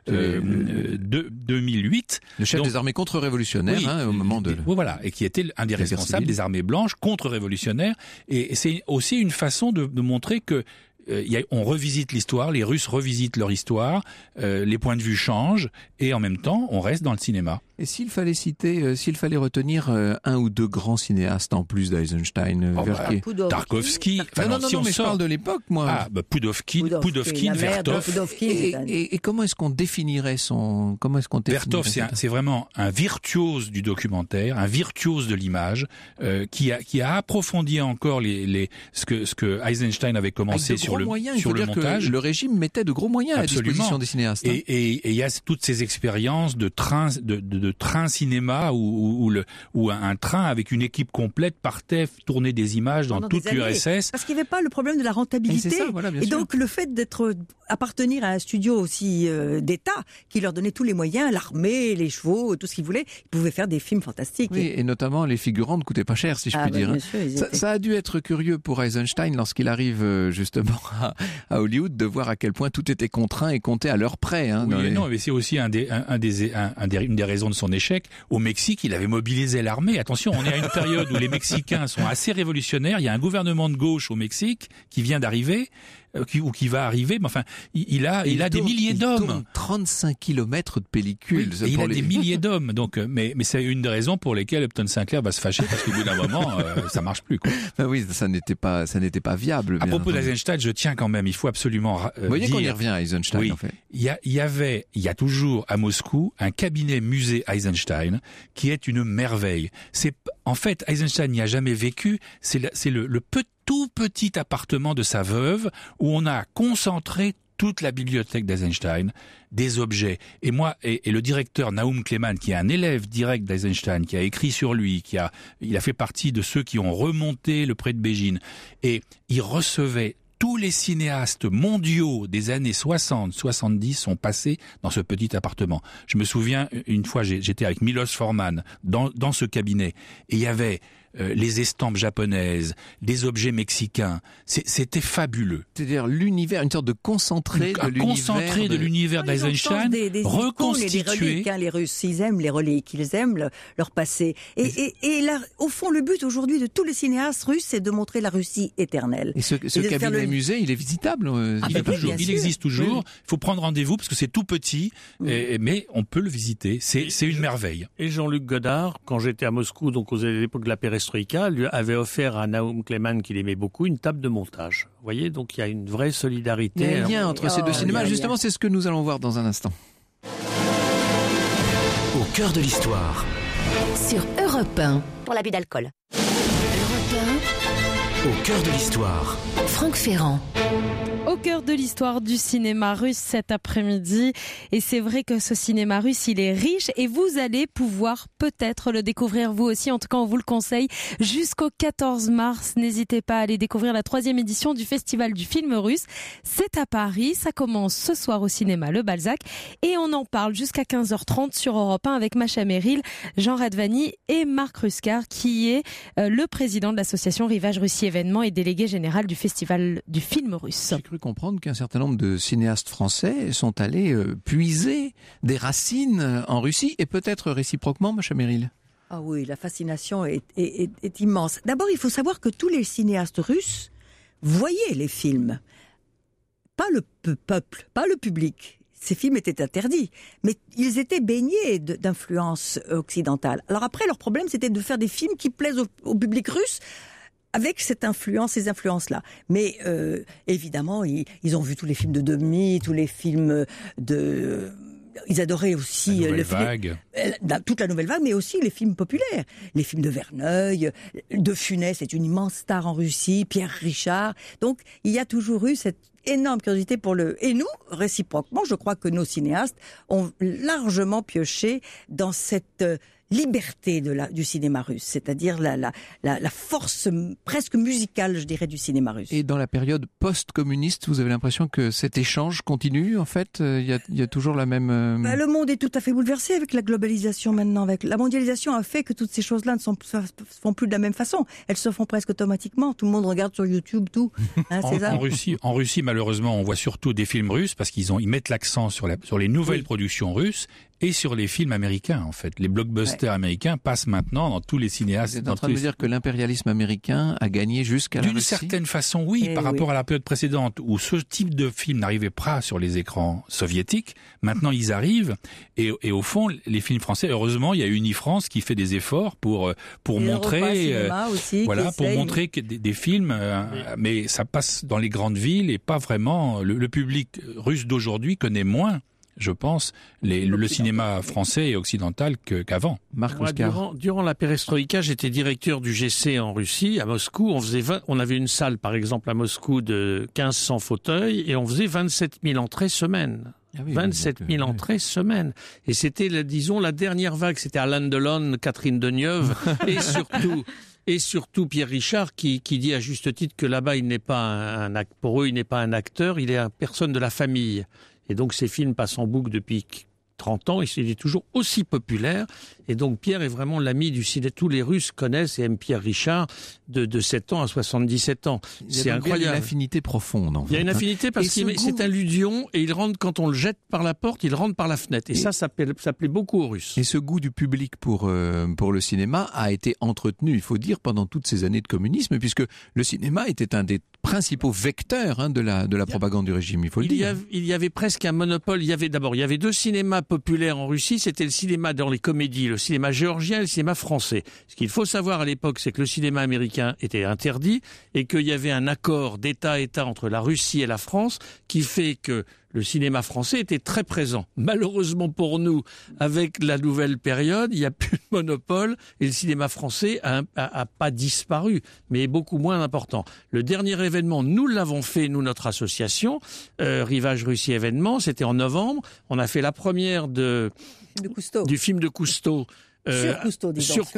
Speaker 5: 2008.
Speaker 4: Le chef des armées contre-révolutionnaires, au moment de...
Speaker 5: Voilà, et qui était un des responsables des armées blanches contre-révolutionnaires. Et c'est aussi une façon de montrer que on revisite l'histoire, les Russes revisitent leur histoire, les points de vue changent, et en même temps, on reste dans le cinéma.
Speaker 4: Et s'il fallait retenir un ou 2 grands cinéastes en plus d'Eisenstein,
Speaker 5: Tarkovsky.
Speaker 4: Non, mais je parle de l'époque, moi.
Speaker 5: Poudovkine, Vertov.
Speaker 4: Et comment est-ce qu'on définirait
Speaker 5: Vertov, c'est vraiment un virtuose du documentaire, un virtuose de l'image, qui a approfondi encore ce que Eisenstein avait commencé sur le montage.
Speaker 4: Le régime mettait de gros moyens à disposition des cinéastes.
Speaker 5: Et il y a toutes ces expériences de train cinéma où un train avec une équipe complète partait tourner des images dans toute l'URSS.
Speaker 6: Parce qu'il n'y avait pas le problème de la rentabilité. Et donc le fait appartenir à un studio aussi d'État qui leur donnait tous les moyens, l'armée, les chevaux, tout ce qu'ils voulaient, ils pouvaient faire des films fantastiques.
Speaker 4: Oui, et notamment les figurants ne coûtaient pas cher, si je puis dire.
Speaker 6: Sûr,
Speaker 4: ça a dû être curieux pour Eisenstein lorsqu'il arrive justement à Hollywood de voir à quel point tout était contraint et compté à l'heure près.
Speaker 5: Non, mais c'est aussi une des raisons de son échec. Au Mexique, il avait mobilisé l'armée. Attention, on est à une période où les Mexicains sont assez révolutionnaires. Il y a un gouvernement de gauche au Mexique qui vient d'arriver, ou qui va arriver. Mais enfin, il a des milliers d'hommes.
Speaker 4: 35 kilomètres de pellicule.
Speaker 5: Oui, et il a des milliers d'hommes. Donc, mais c'est une des raisons pour lesquelles Upton Sinclair va se fâcher, parce qu'au bout d'un moment, ça marche plus, quoi.
Speaker 4: Oui, ça n'était pas viable.
Speaker 5: À propos d'Eisenstein, je tiens quand même, il faut absolument
Speaker 4: vous voyez qu'on y revient à Eisenstein, en fait.
Speaker 5: Il y a toujours à Moscou un cabinet musée Eisenstein qui est une merveille. en fait, Eisenstein n'y a jamais vécu. C'est le tout petit appartement de sa veuve où on a concentré toute la bibliothèque d'Eisenstein, des objets. Et moi, et le directeur Naum Kleman, qui est un élève direct d'Eisenstein, qui a écrit sur lui, il a fait partie de ceux qui ont remonté le pré de Bégine, et il recevait tous les cinéastes mondiaux des années 60, 70 sont passés dans ce petit appartement. Je me souviens, une fois, j'étais avec Milos Forman dans ce cabinet, et il y avait les estampes japonaises, des objets mexicains. C'était fabuleux.
Speaker 4: C'est-à-dire l'univers, une sorte de concentré
Speaker 5: de l'univers d'Eisenstein, reconstitué.
Speaker 6: Les Russes, ils aiment les reliques, ils aiment leur passé. Et là, au fond, le but aujourd'hui de tous les cinéastes russes, c'est de montrer la Russie éternelle.
Speaker 4: Et ce cabinet musée, il est visitable.
Speaker 5: Il existe toujours. Oui. Il faut prendre rendez-vous parce que c'est tout petit, mais on peut le visiter. C'est une merveille.
Speaker 7: Et Jean-Luc Godard, quand j'étais à Moscou, donc à l'époque de la Perestroïka, lui avait offert à Naum Kleman, qu'il aimait beaucoup, une table de montage. Vous voyez, donc il y a une vraie solidarité.
Speaker 4: Il y a un lien entre ces deux cinémas. Justement, c'est ce que nous allons voir dans un instant.
Speaker 1: Au cœur de l'histoire.
Speaker 2: Sur Europe 1.
Speaker 9: Pour l'abus d'alcool.
Speaker 2: Europe 1.
Speaker 1: Au cœur de l'histoire.
Speaker 2: Franck Ferrand.
Speaker 3: Au cœur de l'histoire du cinéma russe cet après-midi. Et c'est vrai que ce cinéma russe, il est riche et vous allez pouvoir peut-être le découvrir vous aussi. En tout cas, on vous le conseille jusqu'au 14 mars. N'hésitez pas à aller découvrir la 3e édition du Festival du film russe. C'est à Paris. Ça commence ce soir au cinéma Le Balzac. Et on en parle jusqu'à 15h30 sur Europe 1 avec Macha Merrill, Jean Radvani et Marc Ruskar, qui est le président de l'association Rivage Russie Événements et délégué général du Festival du film russe.
Speaker 4: J'ai cru comprendre qu'un certain nombre de cinéastes français sont allés puiser des racines en Russie et peut-être réciproquement, Macha Merrill.
Speaker 6: Ah oui, la fascination est immense. D'abord, il faut savoir que tous les cinéastes russes voyaient les films. Pas le peuple, pas le public. Ces films étaient interdits, mais ils étaient baignés d'influence occidentale. Alors après, leur problème, c'était de faire des films qui plaisent au public russe, avec cette influence, ces influences-là. Mais évidemment, ils ont vu tous les films de Demi, tous les films de... Ils adoraient aussi toute la nouvelle vague, mais aussi les films populaires. Les films de Verneuil, de Funès est une immense star en Russie, Pierre Richard. Donc, il y a toujours eu cette énorme curiosité pour le... Et nous, réciproquement, je crois que nos cinéastes ont largement pioché dans cette... liberté du cinéma russe, c'est-à-dire la force presque musicale, je dirais, du cinéma russe.
Speaker 4: Et dans la période post-communiste, vous avez l'impression que cet échange continue, en fait? Il y a toujours la même...
Speaker 6: Le monde est tout à fait bouleversé avec la globalisation maintenant. La mondialisation a fait que toutes ces choses-là ne se font plus de la même façon. Elles se font presque automatiquement. Tout le monde regarde sur YouTube, tout. Hein,
Speaker 5: en Russie, malheureusement, on voit surtout des films russes parce qu'ils mettent l'accent sur les nouvelles productions russes et sur les films américains, en fait. Les blockbusters américains passent maintenant dans tous les cinéastes.
Speaker 4: Vous êtes en train de me dire que l'impérialisme américain a gagné jusqu'à la Russie ?
Speaker 5: D'une certaine façon, oui, par rapport à la période précédente où ce type de film n'arrivait pas sur les écrans soviétiques. Maintenant, ils arrivent. Et au fond, les films français, heureusement, il y a Unifrance qui fait des efforts pour montrer, montrer que des films, mais ça passe dans les grandes villes et pas vraiment. Le public russe d'aujourd'hui connaît moins, je pense, le cinéma français et occidental qu'avant.
Speaker 7: Marc Ruskar. Durant la perestroïka, j'étais directeur du GC en Russie, à Moscou. On avait une salle, par exemple, à Moscou de 1500 fauteuils et on faisait 27 000 entrées semaine. 27 000 entrées semaine. Et c'était, disons, la dernière vague. C'était Alain Delon, Catherine Deneuve et surtout Pierre Richard qui dit à juste titre que là-bas, pour eux, il n'est pas un acteur, il est une personne de la famille. Et donc ces films passent en boucle depuis 30 ans et il est toujours aussi populaire. Et donc Pierre est vraiment l'ami du cinéma. Tous les Russes connaissent et aiment Pierre Richard de 7 ans à 77 ans. C'est incroyable.
Speaker 4: Il y a une affinité profonde. En fait.
Speaker 7: Il y a une affinité parce que c'est un ludion et il rentre, quand on le jette par la porte, il rentre par la fenêtre. Et ça plaît beaucoup aux Russes.
Speaker 4: Et ce goût du public pour le cinéma a été entretenu, il faut dire, pendant toutes ces années de communisme, puisque le cinéma était un des principaux vecteurs de la propagande du régime, il faut le dire.
Speaker 7: Il y avait presque un monopole. Il y avait 2 cinémas populaires en Russie. C'était le cinéma dans les comédies, le cinéma géorgien et le cinéma français. Ce qu'il faut savoir à l'époque, c'est que le cinéma américain était interdit et qu'il y avait un accord d'État-État entre la Russie et la France qui fait que le cinéma français était très présent. Malheureusement pour nous, avec la nouvelle période, il n'y a plus de monopole et le cinéma français a pas disparu, mais est beaucoup moins important. Le dernier événement, nous l'avons fait, nous, notre association, Rivage Russie Événements, c'était en novembre. On a fait la première du film de Cousteau.
Speaker 6: Sur Cousteau,
Speaker 7: le film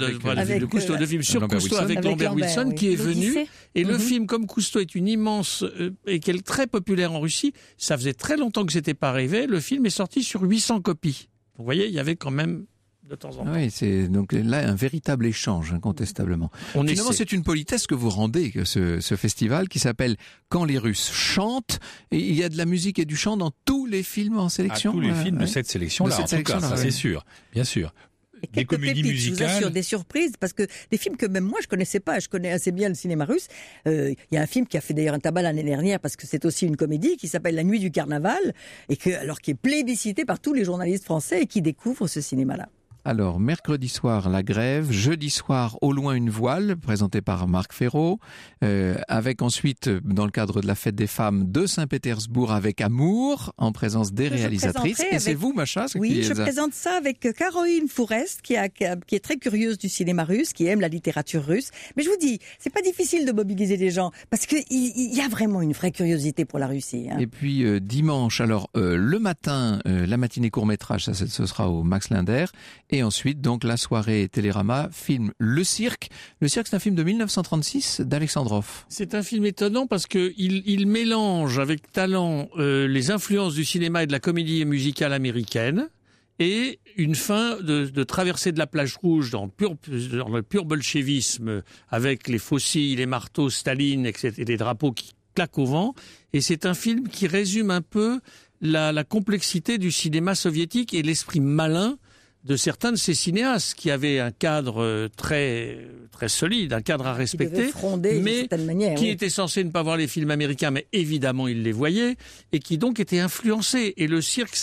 Speaker 7: sur Cousteau avec Lambert Wilson,
Speaker 6: oui.
Speaker 7: qui est venu. Et le film, comme Cousteau est une immense et qui est très populaire en Russie, ça faisait très longtemps que c'était pas arrivé. Le film est sorti sur 800 copies. Vous voyez, il y avait quand même de temps en temps.
Speaker 4: Oui, c'est donc là un véritable échange, incontestablement. Finalement, c'est une politesse que vous rendez, ce festival qui s'appelle Quand les Russes chantent. Et il y a de la musique et du chant dans tous les films en sélection.
Speaker 5: Tous les films de cette sélection-là, en tout cas, ça c'est sûr, bien sûr.
Speaker 6: Des comédies musicales. Je vous assure, des surprises, parce que des films que même moi je connaissais pas, je connais assez bien le cinéma russe. Il y a un film qui a fait d'ailleurs un tabac l'année dernière, parce que c'est aussi une comédie qui s'appelle La Nuit du Carnaval, et qui est plébiscité par tous les journalistes français et qui découvrent ce cinéma-là.
Speaker 4: Alors, mercredi soir, la grève. Jeudi soir, Au loin une voile, présenté par Marc Ferraud. Avec ensuite, dans le cadre de la fête des femmes de Saint-Pétersbourg, avec Amour, en présence des réalisatrices. Et c'est vous, Macha?
Speaker 6: Oui, je présente ça avec Caroline Fourest, qui est très curieuse du cinéma russe, qui aime la littérature russe. Mais je vous dis, c'est pas difficile de mobiliser des gens, parce que il y a vraiment une vraie curiosité pour la Russie. Hein.
Speaker 4: Et puis, dimanche, alors, le matin, la matinée court-métrage, ça, ce sera au Max Linder. Et ensuite, donc, la soirée Télérama, film Le Cirque. Le Cirque, c'est un film de 1936 d'Alexandrov.
Speaker 7: C'est un film étonnant parce que il mélange avec talent les influences du cinéma et de la comédie musicale américaine et une fin de traversée de la plage rouge dans le pur bolchevisme avec les faucilles, les marteaux, Staline, etc., et les drapeaux qui claquent au vent. Et c'est un film qui résume un peu la complexité du cinéma soviétique et l'esprit malin de certains de ces cinéastes qui avaient un cadre très très solide, un cadre à respecter, mais qui étaient censés ne pas voir les films américains, mais évidemment ils les voyaient et qui donc étaient influencés. Et le cirque,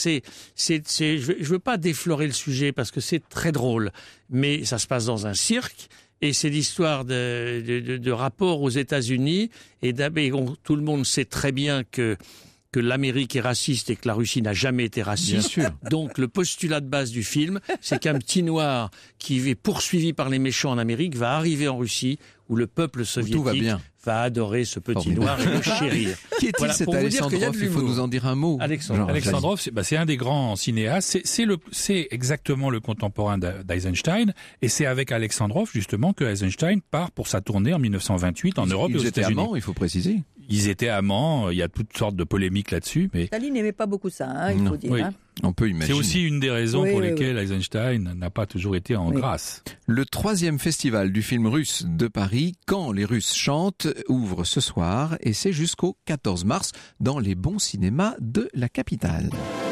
Speaker 7: je veux pas déflorer le sujet parce que c'est très drôle, mais ça se passe dans un cirque. Et c'est l'histoire de rapport aux États-Unis et tout le monde sait très bien que l'Amérique est raciste et que la Russie n'a jamais été raciste.
Speaker 4: Bien sûr.
Speaker 7: Donc le postulat de base du film, c'est qu'un petit noir qui est poursuivi par les méchants en Amérique va arriver en Russie où le peuple soviétique va adorer ce petit noir et le chérir.
Speaker 4: Qui est-il cet Alexandrov? Il faut nous en dire un mot.
Speaker 5: Alexandrov, c'est un des grands cinéastes. C'est exactement le contemporain d'Eisenstein. Et c'est avec Alexandrov, justement, que Eisenstein part pour sa tournée en 1928 en Europe et aux États-Unis.
Speaker 4: Ils étaient amants, il faut préciser.
Speaker 5: Ils étaient amants, il y a toutes sortes de polémiques là-dessus. Mais
Speaker 6: Staline n'aimait pas beaucoup ça, hein, il faut dire.
Speaker 4: Oui.
Speaker 6: Hein.
Speaker 4: On peut imaginer.
Speaker 5: C'est aussi une des raisons pour lesquelles Eisenstein n'a pas toujours été en grâce.
Speaker 4: Le 3e festival du film russe de Paris, Quand les Russes chantent, ouvre ce soir et c'est jusqu'au 14 mars dans les bons cinémas de la capitale.